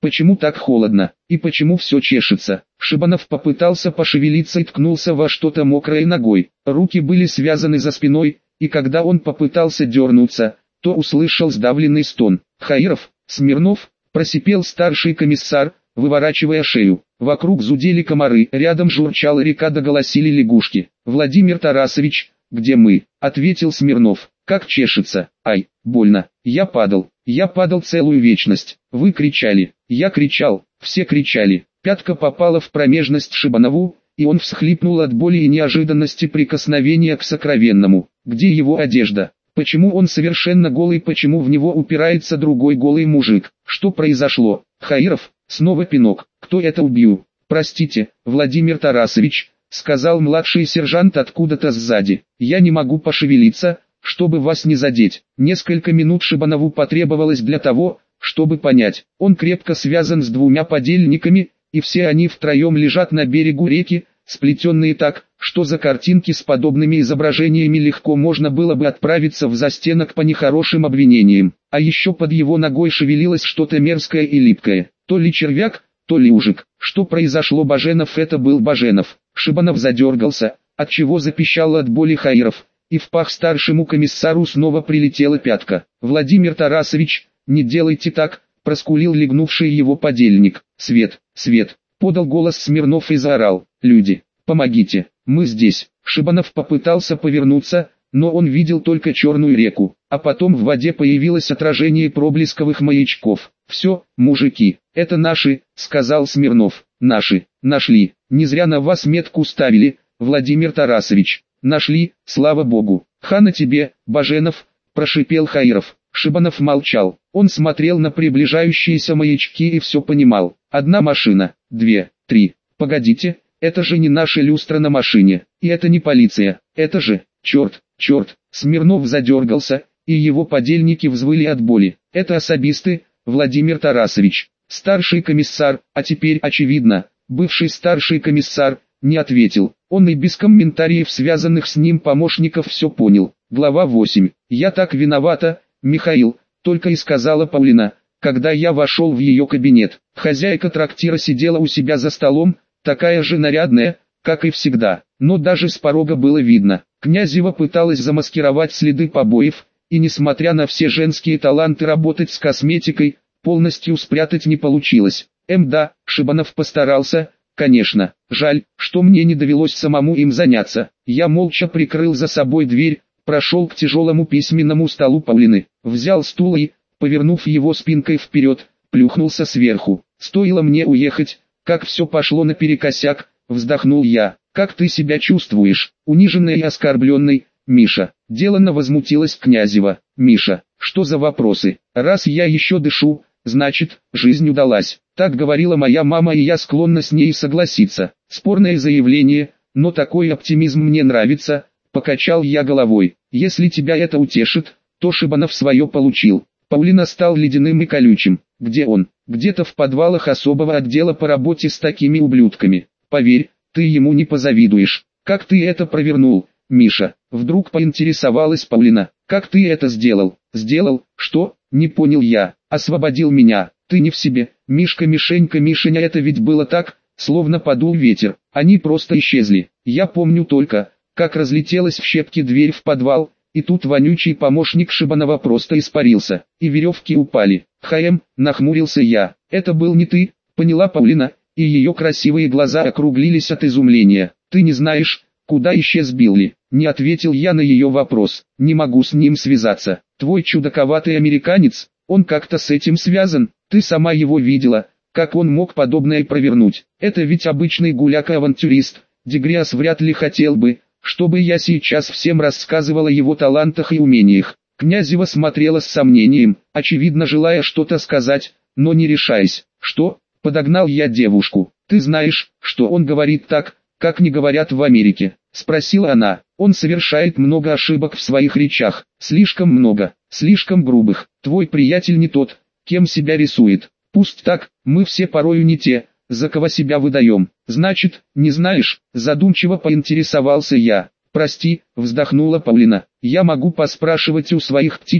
Почему так холодно? И почему все чешется? Шибанов попытался пошевелиться и ткнулся во что-то мокрое ногой. Руки были связаны за спиной, и когда он попытался дернуться, то услышал сдавленный стон. «Хаиров, Смирнов!» – просипел старший комиссар, выворачивая шею. Вокруг зудели комары, рядом журчала река, доголосили лягушки. «Владимир Тарасович, где мы?» – ответил Смирнов. «Как чешется? Ай, больно. Я падал целую вечность. Вы кричали, я кричал, все кричали». Пятка попала в промежность Шибанову, и он всхлипнул от боли и неожиданности прикосновения к сокровенному. Где его одежда? Почему он совершенно голый, почему в него упирается другой голый мужик? Что произошло? Хаиров, снова пинок. Кто это убил? Простите, Владимир Тарасович, сказал младший сержант откуда-то сзади. Я не могу пошевелиться, чтобы вас не задеть. Несколько минут Шибанову потребовалось для того, чтобы понять. Он крепко связан с двумя подельниками, и все они втроем лежат на берегу реки, сплетенные так, что за картинки с подобными изображениями легко можно было бы отправиться в застенок по нехорошим обвинениям. А еще под его ногой шевелилось что-то мерзкое и липкое. То ли червяк, то ли ужик. Что произошло? Баженов, это был Баженов. Шибанов задергался, отчего запищал от боли Хаиров, и в пах старшему комиссару снова прилетела пятка. «Владимир Тарасович, не делайте так», — проскулил легнувший его подельник. «Свет, свет», — подал голос Смирнов и заорал. «Люди, помогите, мы здесь». Шибанов попытался повернуться, но он видел только черную реку, а потом в воде появилось отражение проблесковых маячков. «Все, мужики, это наши», — сказал Смирнов. «Наши, нашли, не зря на вас метку ставили, Владимир Тарасович. Нашли, слава богу». «Хана тебе, Баженов», — прошипел Хаиров. Шибанов молчал, он смотрел на приближающиеся маячки и все понимал. Одна машина, две, три. Погодите, это же не наша люстра на машине, и это не полиция, это же, черт. Смирнов задергался, и его подельники взвыли от боли. «Это особисты, Владимир Тарасович». Старший комиссар, а теперь очевидно, бывший старший комиссар, не ответил. Он и без комментариев связанных с ним помощников все понял. Глава 8. «Я так виновата, Михаил», только и сказала Паулина, когда я вошел в ее кабинет. Хозяйка трактира сидела у себя за столом, такая же нарядная, как и всегда, но даже с порога было видно. Князева пыталась замаскировать следы побоев, и несмотря на все женские таланты работать с косметикой, полностью спрятать не получилось. Да, Шибанов постарался, конечно. Жаль, что мне не довелось самому им заняться. Я молча прикрыл за собой дверь, прошел к тяжелому письменному столу Паулины, взял стул и, повернув его спинкой вперед, плюхнулся сверху. Стоило мне уехать, как все пошло наперекосяк, вздохнул я. «Как ты себя чувствуешь, униженный и оскорбленный, Миша?» Деланно возмутилась Князева. «Миша, что за вопросы? Раз я еще дышу, значит, жизнь удалась». Так говорила моя мама, и я склонна с ней согласиться. Спорное заявление, но такой оптимизм мне нравится, покачал я головой. Если тебя это утешит, то Шибанов свое получил. Паулина стал ледяным и колючим. Где он? Где-то в подвалах особого отдела по работе с такими ублюдками. Поверь, ты ему не позавидуешь. Как ты это провернул, Миша? Вдруг поинтересовалась Паулина. Как ты это сделал? Сделал? Что? Не понял я. Освободил меня. Ты не в себе. Мишка, Мишенька, Мишеня, это ведь было так, словно подул ветер. Они просто исчезли. Я помню только, как разлетелась в щепки дверь в подвал, и тут вонючий помощник Шибанова просто испарился, и веревки упали. Нахмурился я. Это был не ты, поняла Паулина, и ее красивые глаза округлились от изумления. Ты не знаешь, куда исчез Билли? Не ответил я на ее вопрос. Не могу с ним связаться. Твой чудаковатый американец, он как-то с этим связан. Ты сама его видела, как он мог подобное провернуть. Это ведь обычный гуляка-авантюрист. Дегриас вряд ли хотел бы, чтобы я сейчас всем рассказывала о его талантах и умениях. Князева смотрела с сомнением, очевидно желая что-то сказать, но не решаясь. «Что?» — подогнал я девушку. «Ты знаешь, что он говорит так, как не говорят в Америке?» — спросила она. «Он совершает много ошибок в своих речах, слишком много, слишком грубых. Твой приятель не тот, кем себя рисует. Пусть так, мы все порою не те, за кого себя выдаем». «Значит, не знаешь?» — задумчиво поинтересовался я. «Прости», — вздохнула Паулина. «Я могу поспрашивать у своих птичек,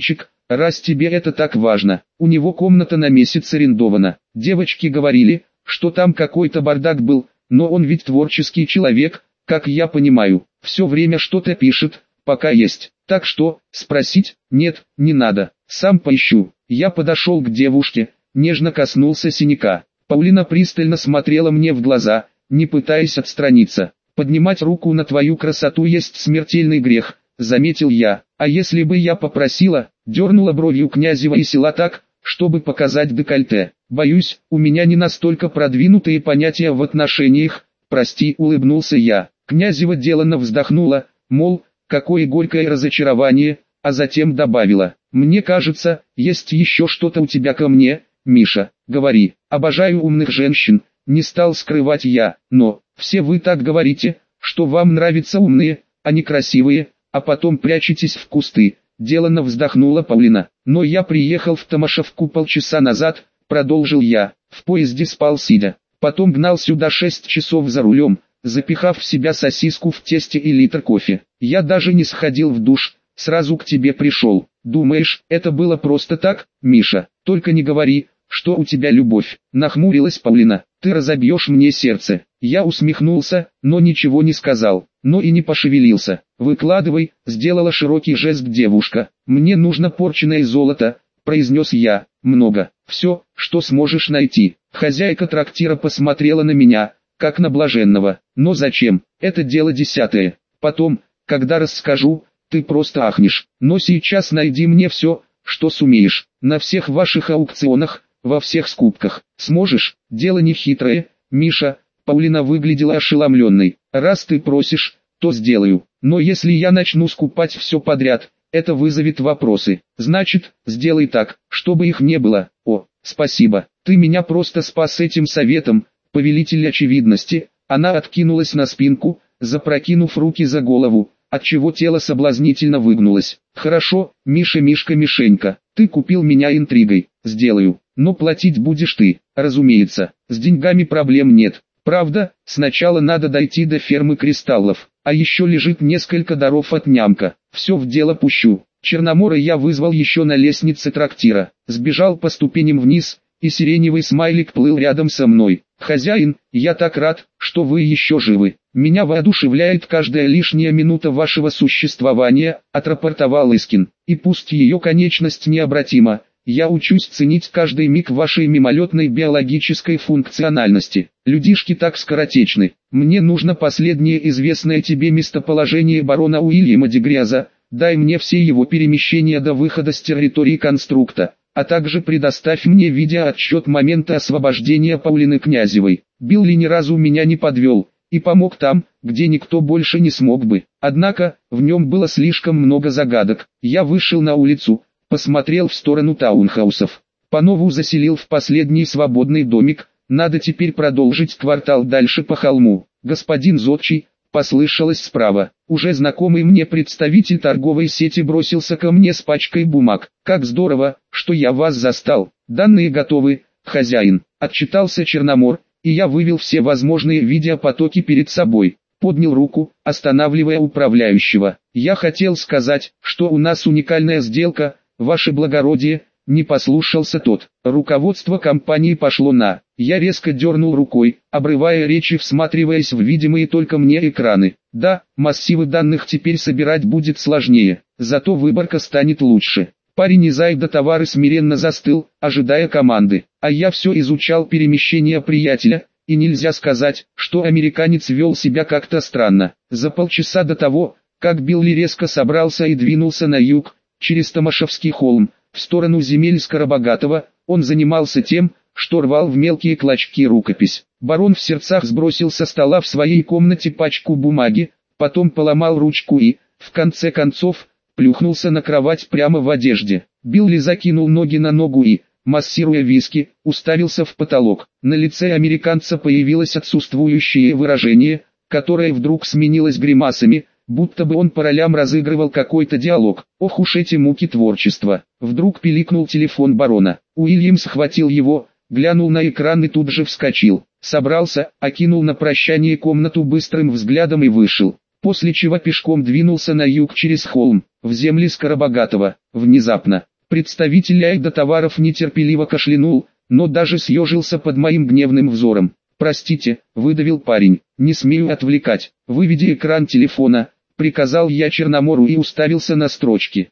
раз тебе это так важно. У него комната на месяц арендована. Девочки говорили, что там какой-то бардак был, но он ведь творческий человек, как я понимаю. Все время что-то пишет, пока есть. Так что, спросить? Нет, не надо. Сам поищу. Я подошел к девушке, нежно коснулся синяка. Паулина пристально смотрела мне в глаза, не пытаясь отстраниться. «Поднимать руку на твою красоту есть смертельный грех», — заметил я. «А если бы я попросила?» — дернула бровью Князева и села так, чтобы показать декольте. «Боюсь, у меня не настолько продвинутые понятия в отношениях, прости», — улыбнулся я. Князева деланно вздохнула, мол, какое горькое разочарование, а затем добавила: «Мне кажется, есть еще что-то у тебя ко мне, Миша, говори, обожаю умных женщин», не стал скрывать я, «но, все вы так говорите, что вам нравятся умные, а не красивые, а потом прячетесь в кусты», деланно вздохнула Паулина. «Но я приехал в Томашевку полчаса назад», продолжил я, «в поезде спал сидя, потом гнал сюда 6 часов за рулем, запихав в себя сосиску в тесте и литр кофе. Я даже не сходил в душ, сразу к тебе пришел. Думаешь, это было просто так, Миша? Только не говори, что у тебя любовь», нахмурилась Паулина. «Ты разобьешь мне сердце». Я усмехнулся, но ничего не сказал, но и не пошевелился. «Выкладывай», сделала широкий жест девушка. «Мне нужно порченное золото», произнес я. «Много. Все, что сможешь найти». Хозяйка трактира посмотрела на меня, как на блаженного. «Но зачем? Это дело десятое. Потом, когда расскажу, ты просто ахнешь. Но сейчас найди мне все, что сумеешь. На всех ваших аукционах, во всех скупках. Сможешь? Дело не хитрое, Миша». Паулина выглядела ошеломленной. «Раз ты просишь, то сделаю. Но если я начну скупать все подряд, это вызовет вопросы. Значит, сделай так, чтобы их не было». «О, спасибо. Ты меня просто спас этим советом, повелитель очевидности». Она откинулась на спинку, запрокинув руки за голову, отчего тело соблазнительно выгнулось. «Хорошо, Мишка-Мишенька, ты купил меня интригой. Сделаю. Но платить будешь ты, разумеется. С деньгами проблем нет. Правда, сначала надо дойти до фермы кристаллов, а еще лежит несколько даров от нямка. Все в дело пущу». Черномора я вызвал еще на лестнице трактира. Сбежал по ступеням вниз, и сиреневый смайлик плыл рядом со мной. «Хозяин, я так рад, что вы еще живы. Меня воодушевляет каждая лишняя минута вашего существования», отрапортовал Искин. «И пусть ее конечность необратима, я учусь ценить каждый миг вашей мимолетной биологической функциональности. Людишки так скоротечны. Мне нужно последнее известное тебе местоположение барона Уильяма Дегряза. Дай мне все его перемещения до выхода с территории конструкта, а также предоставь мне видеоотчет момента освобождения Паулины Князевой». Билли ни разу меня не подвел, и помог там, где никто больше не смог бы. Однако, в нем было слишком много загадок. Я вышел на улицу, посмотрел в сторону таунхаусов. Панову заселил в последний свободный домик, надо теперь продолжить квартал дальше по холму. «Господин Зодчий», послышалось справа. Уже знакомый мне представитель торговой сети бросился ко мне с пачкой бумаг. «Как здорово, что я вас застал. Данные готовы, хозяин», отчитался Черномор, и я вывел все возможные видеопотоки перед собой. Поднял руку, останавливая управляющего. «Я хотел сказать, что у нас уникальная сделка, ваше благородие», не послушался тот. Руководство компании пошло на. Я резко дернул рукой, обрывая речи, всматриваясь в видимые только мне экраны. «Да, массивы данных теперь собирать будет сложнее, зато выборка станет лучше». Парень из Айда товары смиренно застыл, ожидая команды, а я все изучал перемещение приятеля, и нельзя сказать, что американец вел себя как-то странно. За полчаса до того, как Билли резко собрался и двинулся на юг, через Томашевский холм, в сторону земель Скоробогатого, он занимался тем, что рвал в мелкие клочки рукопись. Барон в сердцах сбросил со стола в своей комнате пачку бумаги, потом поломал ручку и, в конце концов, плюхнулся на кровать прямо в одежде. Билли закинул ноги на ногу и, массируя виски, уставился в потолок. На лице американца появилось отсутствующее выражение, которое вдруг сменилось гримасами, будто бы он по ролям разыгрывал какой-то диалог. Ох уж эти муки творчества. Вдруг пиликнул телефон барона. Уильям схватил его, глянул на экран и тут же вскочил. Собрался, окинул на прощание комнату быстрым взглядом и вышел. После чего пешком двинулся на юг через холм, в земли Скоробогатого. Внезапно, Представитель Айда Товаров нетерпеливо кашлянул, но даже съежился под моим гневным взором. «Простите», — выдавил парень, — «не смею отвлекать. Выведи экран телефона», — приказал я Черномору и уставился на строчки.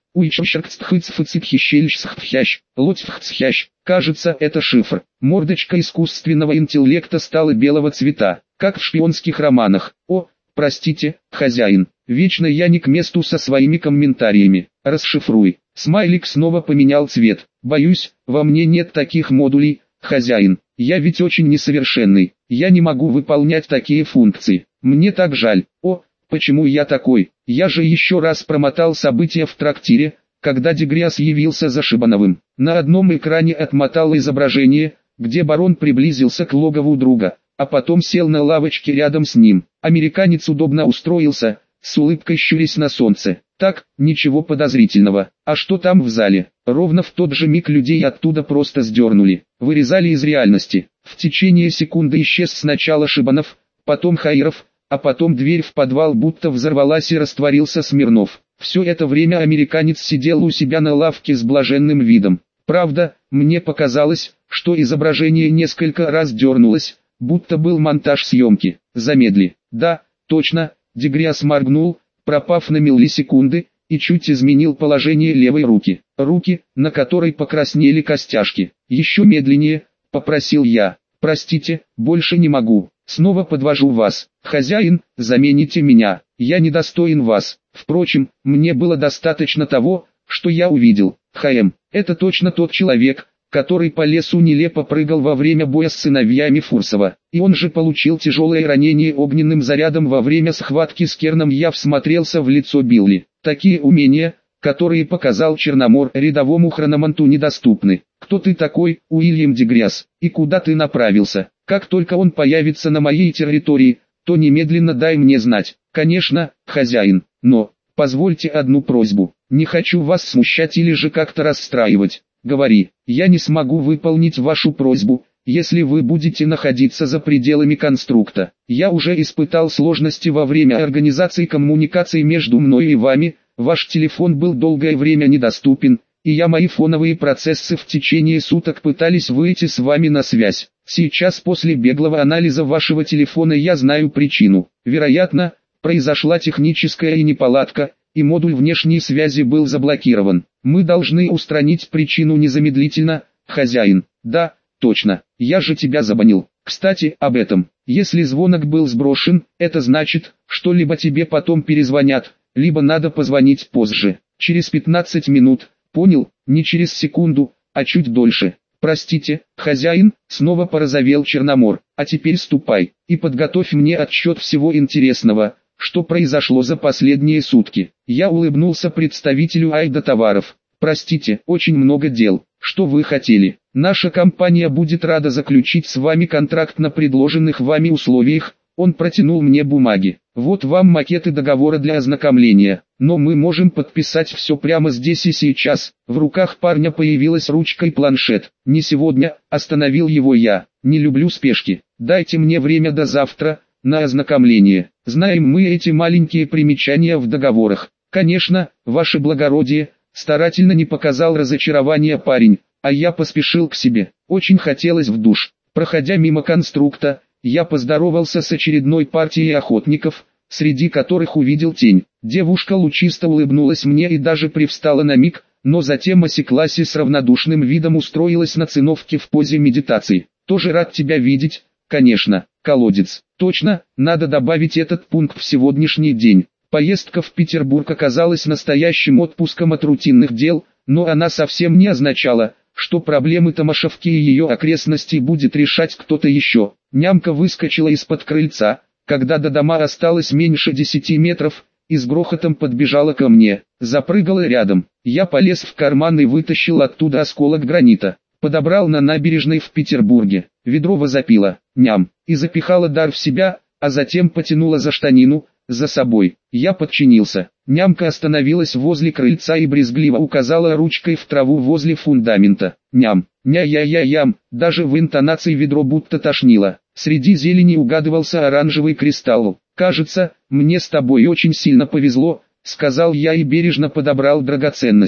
Кажется, это шифр. Мордочка искусственного интеллекта стала белого цвета, как в шпионских романах. О, простите, хозяин, вечно я не к месту со своими комментариями. Расшифруй. Смайлик снова поменял цвет. Боюсь, во мне нет таких модулей, хозяин. Я ведь очень несовершенный. Я не могу выполнять такие функции. Мне так жаль. О, почему я такой? Я же еще раз промотал события в трактире, когда Дегриас явился за Шибановым. На одном экране отмотал изображение, где барон приблизился к логову друга, а потом сел на лавочке рядом с ним. Американец удобно устроился, с улыбкой щурясь на солнце. Так, ничего подозрительного. А что там в зале? Ровно в тот же миг людей оттуда просто сдернули. Вырезали из реальности. В течение секунды исчез сначала Шибанов, потом Хаиров, а потом дверь в подвал будто взорвалась и растворился Смирнов. Все это время американец сидел у себя на лавке с блаженным видом. Правда, мне показалось, что изображение несколько раз дернулось, будто был монтаж съемки. Замедли. Да, точно, Дегриас моргнул, пропав на миллисекунды, и чуть изменил положение левой руки. Руки, на которой покраснели костяшки. Еще медленнее, попросил я. Простите, больше не могу. Снова подвожу вас. Хозяин, замените меня. Я недостоин вас. Впрочем, мне было достаточно того, что я увидел. ХМ, это точно тот человек, который по лесу нелепо прыгал во время боя с сыновьями Фурсова. И он же получил тяжелое ранение огненным зарядом во время схватки с Керном. Я всмотрелся в лицо Билли. Такие умения, которые показал Черномор, рядовому хрономанту недоступны. Кто ты такой, Уильям Дегриас, и куда ты направился? Как только он появится на моей территории, то немедленно дай мне знать. Конечно, хозяин, но, позвольте одну просьбу. Не хочу вас смущать или же как-то расстраивать. Говори, я не смогу выполнить вашу просьбу, если вы будете находиться за пределами конструкта. Я уже испытал сложности во время организации коммуникации между мной и вами, ваш телефон был долгое время недоступен, и мои фоновые процессы в течение суток пытались выйти с вами на связь. Сейчас после беглого анализа вашего телефона я знаю причину. Вероятно, произошла техническая неполадка, и модуль внешней связи был заблокирован. Мы должны устранить причину незамедлительно, хозяин. Да, точно, я же тебя забанил. Кстати, об этом. Если звонок был сброшен, это значит, что либо тебе потом перезвонят, либо надо позвонить позже. Через 15 минут, понял, не через секунду, а чуть дольше. Простите, хозяин, снова порозовел Черномор. А теперь ступай, и подготовь мне отчет всего интересного, что произошло за последние сутки. Я улыбнулся представителю Айда Товаров. Простите, очень много дел. Что вы хотели? Наша компания будет рада заключить с вами контракт на предложенных вами условиях. Он протянул мне бумаги. Вот вам макеты договора для ознакомления. Но мы можем подписать все прямо здесь и сейчас. В руках парня появилась ручка и планшет. Не сегодня, остановил его я. Не люблю спешки. Дайте мне время до завтра, на ознакомление. Знаем мы эти маленькие примечания в договорах. Конечно, ваше благородие, старательно не показал разочарования парень, а я поспешил к себе. Очень хотелось в душ. Проходя мимо конструкта, я поздоровался с очередной партией охотников, среди которых увидел тень. Девушка лучисто улыбнулась мне и даже привстала на миг, но затем осеклась и с равнодушным видом устроилась на циновке в позе медитации. Тоже рад тебя видеть, конечно, колодец. Точно, надо добавить этот пункт в сегодняшний день. Поездка в Петербург оказалась настоящим отпуском от рутинных дел, но она совсем не означала, что проблемы Томашевки и ее окрестностей будет решать кто-то еще. Нямка выскочила из-под крыльца, когда до дома осталось меньше 10 метров, и с грохотом подбежала ко мне, запрыгала рядом. Я полез в карман и вытащил оттуда осколок гранита. Подобрал на набережной в Петербурге. Ведро возопило, ням, и запихала дар в себя, а затем потянула за штанину, за собой. Я подчинился. Нямка остановилась возле крыльца и брезгливо указала ручкой в траву возле фундамента. Ням, ня-я-я-ям, даже в интонации ведро будто тошнило. Среди зелени угадывался оранжевый кристалл. «Кажется, мне с тобой очень сильно повезло», — сказал я и бережно подобрал драгоценность.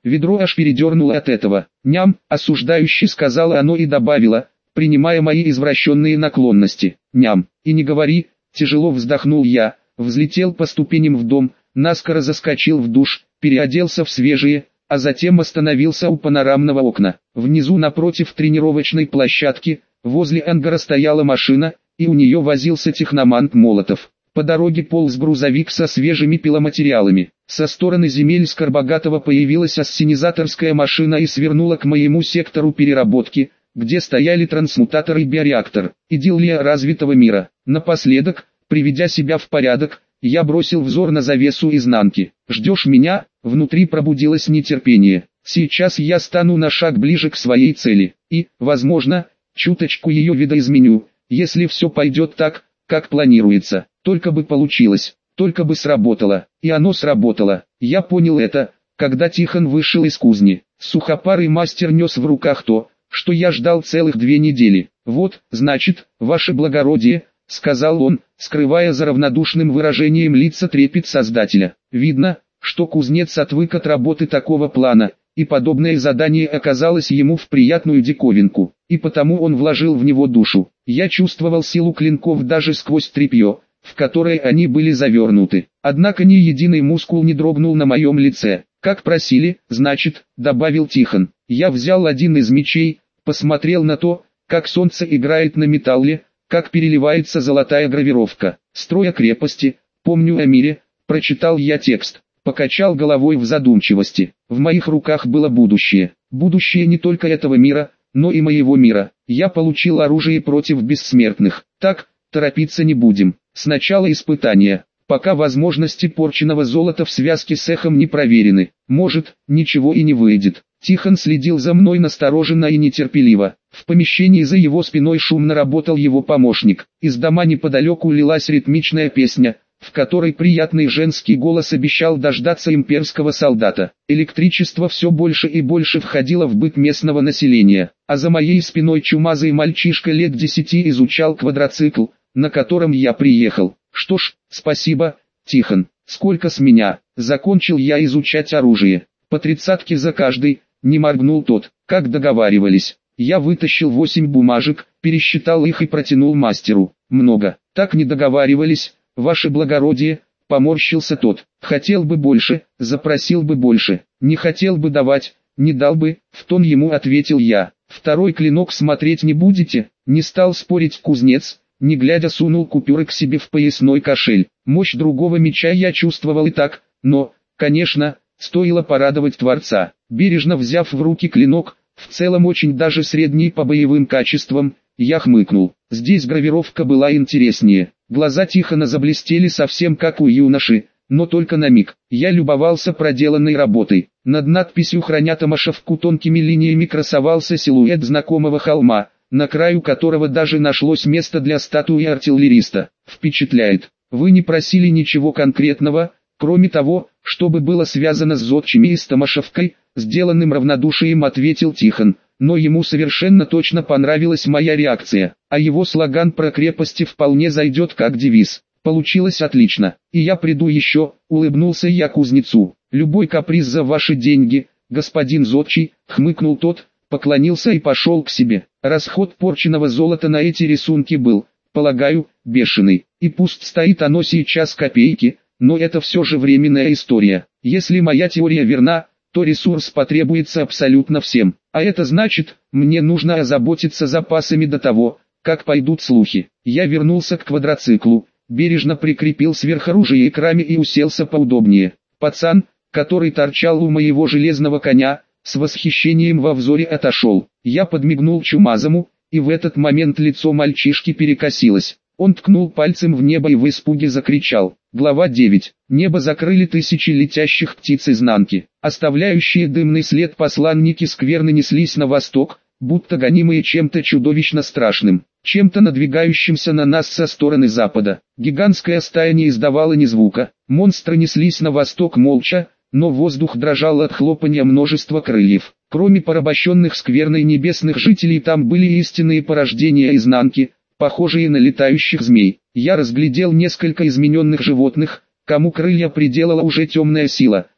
Ведро аж передернуло от этого. «Ням», осуждающе сказала оно и добавила, принимая мои извращенные наклонности. «Ням, и не говори», тяжело вздохнул я, взлетел по ступеням в дом, наскоро заскочил в душ, переоделся в свежие, а затем остановился у панорамного окна. Внизу напротив тренировочной площадки, возле ангара стояла машина, и у нее возился техномант Молотов. По дороге полз грузовик со свежими пиломатериалами. Со стороны земель Скоробогатова появилась ассенизаторская машина и свернула к моему сектору переработки, где стояли трансмутатор и биореактор. Идиллия развитого мира. Напоследок, приведя себя в порядок, я бросил взор на завесу изнанки. «Ждешь меня?» Внутри пробудилось нетерпение. Сейчас я стану на шаг ближе к своей цели. И, возможно, чуточку ее видоизменю, если все пойдет так, как планируется. Только бы получилось, только бы сработало. И оно сработало. Я понял это, когда Тихон вышел из кузни. Сухопарый мастер нес в руках то, что я ждал целых 2 недели. «Вот, значит, ваше благородие», — сказал он, скрывая за равнодушным выражением лица трепет создателя. Видно, что кузнец отвык от работы такого плана, и подобное задание оказалось ему в приятную диковинку, и потому он вложил в него душу. Я чувствовал силу клинков даже сквозь тряпье, в которое они были завернуты. Однако ни единый мускул не дрогнул на моем лице. «Как просили, значит», — добавил Тихон. Я взял один из мечей, посмотрел на то, как солнце играет на металле, как переливается золотая гравировка. «Строя крепости, помню о мире», — прочитал я текст. Покачал головой в задумчивости. В моих руках было будущее. Будущее не только этого мира, но и моего мира. Я получил оружие против бессмертных. Так, торопиться не будем. Сначала испытания. Пока возможности порченного золота в связке с эхом не проверены. Может, ничего и не выйдет. Тихон следил за мной настороженно и нетерпеливо. В помещении за его спиной шумно работал его помощник. Из дома неподалеку лилась ритмичная песня, в которой приятный женский голос обещал дождаться имперского солдата. Электричество все больше и больше входило в быт местного населения, а за моей спиной чумазый мальчишка лет 10 изучал квадроцикл, на котором я приехал. «Что ж, спасибо, Тихон, сколько с меня?» Закончил я изучать оружие. «По 30-ке за каждый», не моргнул тот. «Как договаривались». Я вытащил 8 бумажек, пересчитал их и протянул мастеру. «Много». «Так не договаривались, ваше благородие», поморщился тот. «Хотел бы больше, запросил бы больше. Не хотел бы давать, не дал бы», в тон ему ответил я. «Второй клинок смотреть не будете?» Не стал спорить кузнец, не глядя сунул купюры к себе в поясной кошель. Мощь другого меча я чувствовал и так, но, конечно, стоило порадовать Творца. Бережно взяв в руки клинок, в целом очень даже средний по боевым качествам, я хмыкнул. Здесь гравировка была интереснее. Глаза Тихона заблестели совсем как у юноши, но только на миг. Я любовался проделанной работой. Над надписью «Храня Томашевку» тонкими линиями красовался силуэт знакомого холма, на краю которого даже нашлось место для статуи артиллериста. Впечатляет. Вы не просили ничего конкретного, кроме того, чтобы было связано с зодчими и с Томашевкой, сделанным равнодушием ответил Тихон. Но ему совершенно точно понравилась моя реакция, а его слоган про крепости вполне зайдет как девиз. Получилось отлично, и я приду еще, улыбнулся я кузнецу. Любой каприз за ваши деньги, господин зодчий, хмыкнул тот, поклонился и пошел к себе. Расход порченного золота на эти рисунки был, полагаю, бешеный, и пусть стоит оно сейчас копейки, но это все же временная история. Если моя теория верна, то ресурс потребуется абсолютно всем, а это значит, мне нужно озаботиться запасами до того, как пойдут слухи. Я вернулся к квадроциклу, бережно прикрепил сверхоружие к раме и уселся поудобнее. Пацан, который торчал у моего железного коня, с восхищением во взоре отошел. Я подмигнул чумазому, и в этот момент лицо мальчишки перекосилось. Он ткнул пальцем в небо и в испуге закричал. Глава 9. Небо закрыли тысячи летящих птиц изнанки. Оставляющие дымный след посланники скверны неслись на восток, будто гонимые чем-то чудовищно страшным, чем-то надвигающимся на нас со стороны запада. Гигантская стая не издавала ни звука. Монстры неслись на восток молча, но воздух дрожал от хлопанья множества крыльев. Кроме порабощенных скверной небесных жителей, там были истинные порождения изнанки, похожие на летающих змей. Я разглядел несколько измененных животных, кому крылья приделала уже темная сила,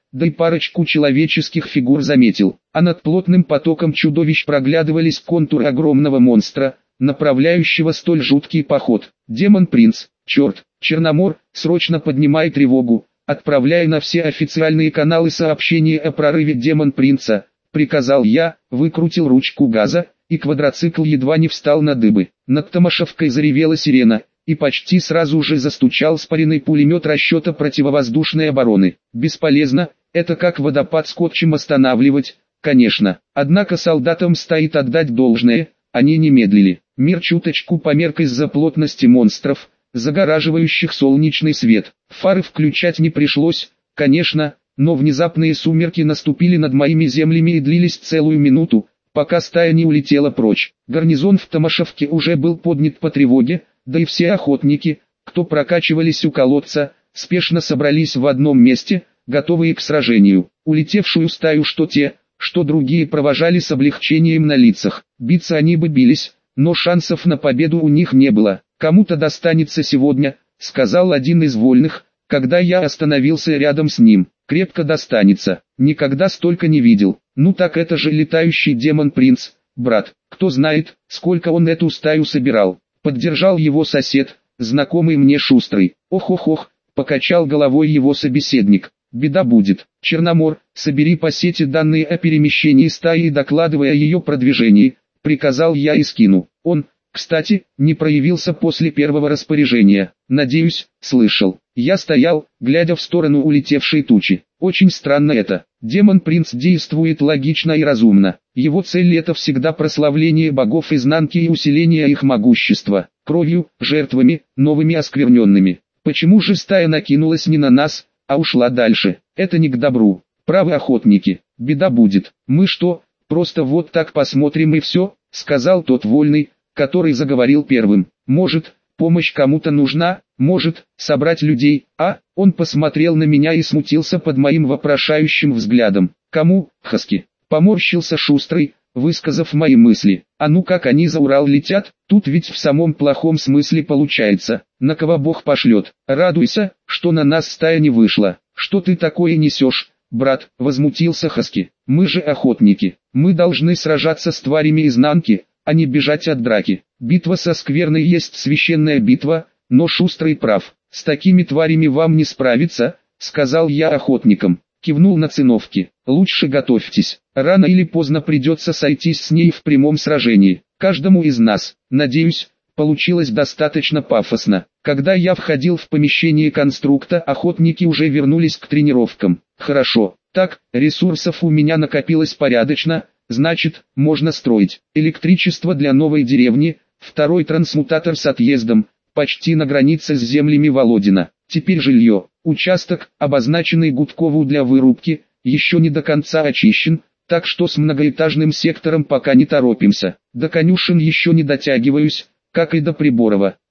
да и парочку человеческих фигур заметил, а над плотным потоком чудовищ проглядывались контуры огромного монстра, направляющего столь жуткий поход. Демон-принц, черт, Черномор, срочно поднимай тревогу, отправляя на все официальные каналы сообщение о прорыве Демон-принца, приказал я, выкрутил ручку газа, и квадроцикл едва не встал на дыбы. Над Томашевкой заревела сирена, и почти сразу же застучал спаренный пулемет расчета противовоздушной обороны. Бесполезно, это как водопад скотчем останавливать, конечно. Однако солдатам стоит отдать должное, они не медлили. Мир чуточку померк из-за плотности монстров, загораживающих солнечный свет. Фары включать не пришлось, конечно, но внезапные сумерки наступили над моими землями и длились целую минуту, пока стая не улетела прочь. Гарнизон в Томашевке уже был поднят по тревоге, да и все охотники, кто прокачивались у колодца, спешно собрались в одном месте, готовые к сражению. Улетевшую стаю что те, что другие провожали с облегчением на лицах. Биться они бы бились, но шансов на победу у них не было. «Кому-то достанется сегодня», — сказал один из вольных, когда я остановился рядом с ним. «Крепко достанется, никогда столько не видел». «Ну так это же летающий демон-принц, брат, кто знает, сколько он эту стаю собирал». Поддержал его сосед, знакомый мне Шустрый. «Ох-ох-ох», — покачал головой его собеседник. «Беда будет. Черномор, собери по сети данные о перемещении стаи и докладывай о ее продвижении», — приказал я и скину. Он, кстати, не проявился после первого распоряжения. Надеюсь, слышал. Я стоял, глядя в сторону улетевшей тучи. Очень странно это. Демон-принц действует логично и разумно. Его цель — это всегда прославление богов изнанки и усиление их могущества. Кровью, жертвами, новыми оскверненными. Почему же стая накинулась не на нас, а ушла дальше? Это не к добру. Правы охотники. Беда будет. Мы что, просто вот так посмотрим и все? Сказал тот вольный, который заговорил первым. Может, помощь кому-то нужна, может, собрать людей, а? Он посмотрел на меня и смутился под моим вопрошающим взглядом. Кому, Хаски? Поморщился Шустрый, высказав мои мысли. А ну как они за Урал летят, тут ведь в самом плохом смысле получается. На кого Бог пошлет. Радуйся, что на нас стая не вышла. Что ты такое несешь, брат? Возмутился Хаски. Мы же охотники. Мы должны сражаться с тварями изнанки, а не бежать от драки. Битва со скверной есть священная битва, но Шустрый прав. С такими тварями вам не справиться, сказал я охотникам. Кивнул на циновки. Лучше готовьтесь. Рано или поздно придется сойтись с ней в прямом сражении. Каждому из нас. Надеюсь, получилось достаточно пафосно. Когда я входил в помещение конструкта, охотники уже вернулись к тренировкам. Хорошо. Так, ресурсов у меня накопилось порядочно. Значит, можно строить. Электричество для новой деревни, второй трансмутатор с отъездом, почти на границе с землями Володина. Теперь жилье. Участок, обозначенный Гудкову для вырубки, еще не до конца очищен, так что с многоэтажным сектором пока не торопимся. До конюшен еще не дотягиваюсь, как и до Приборова.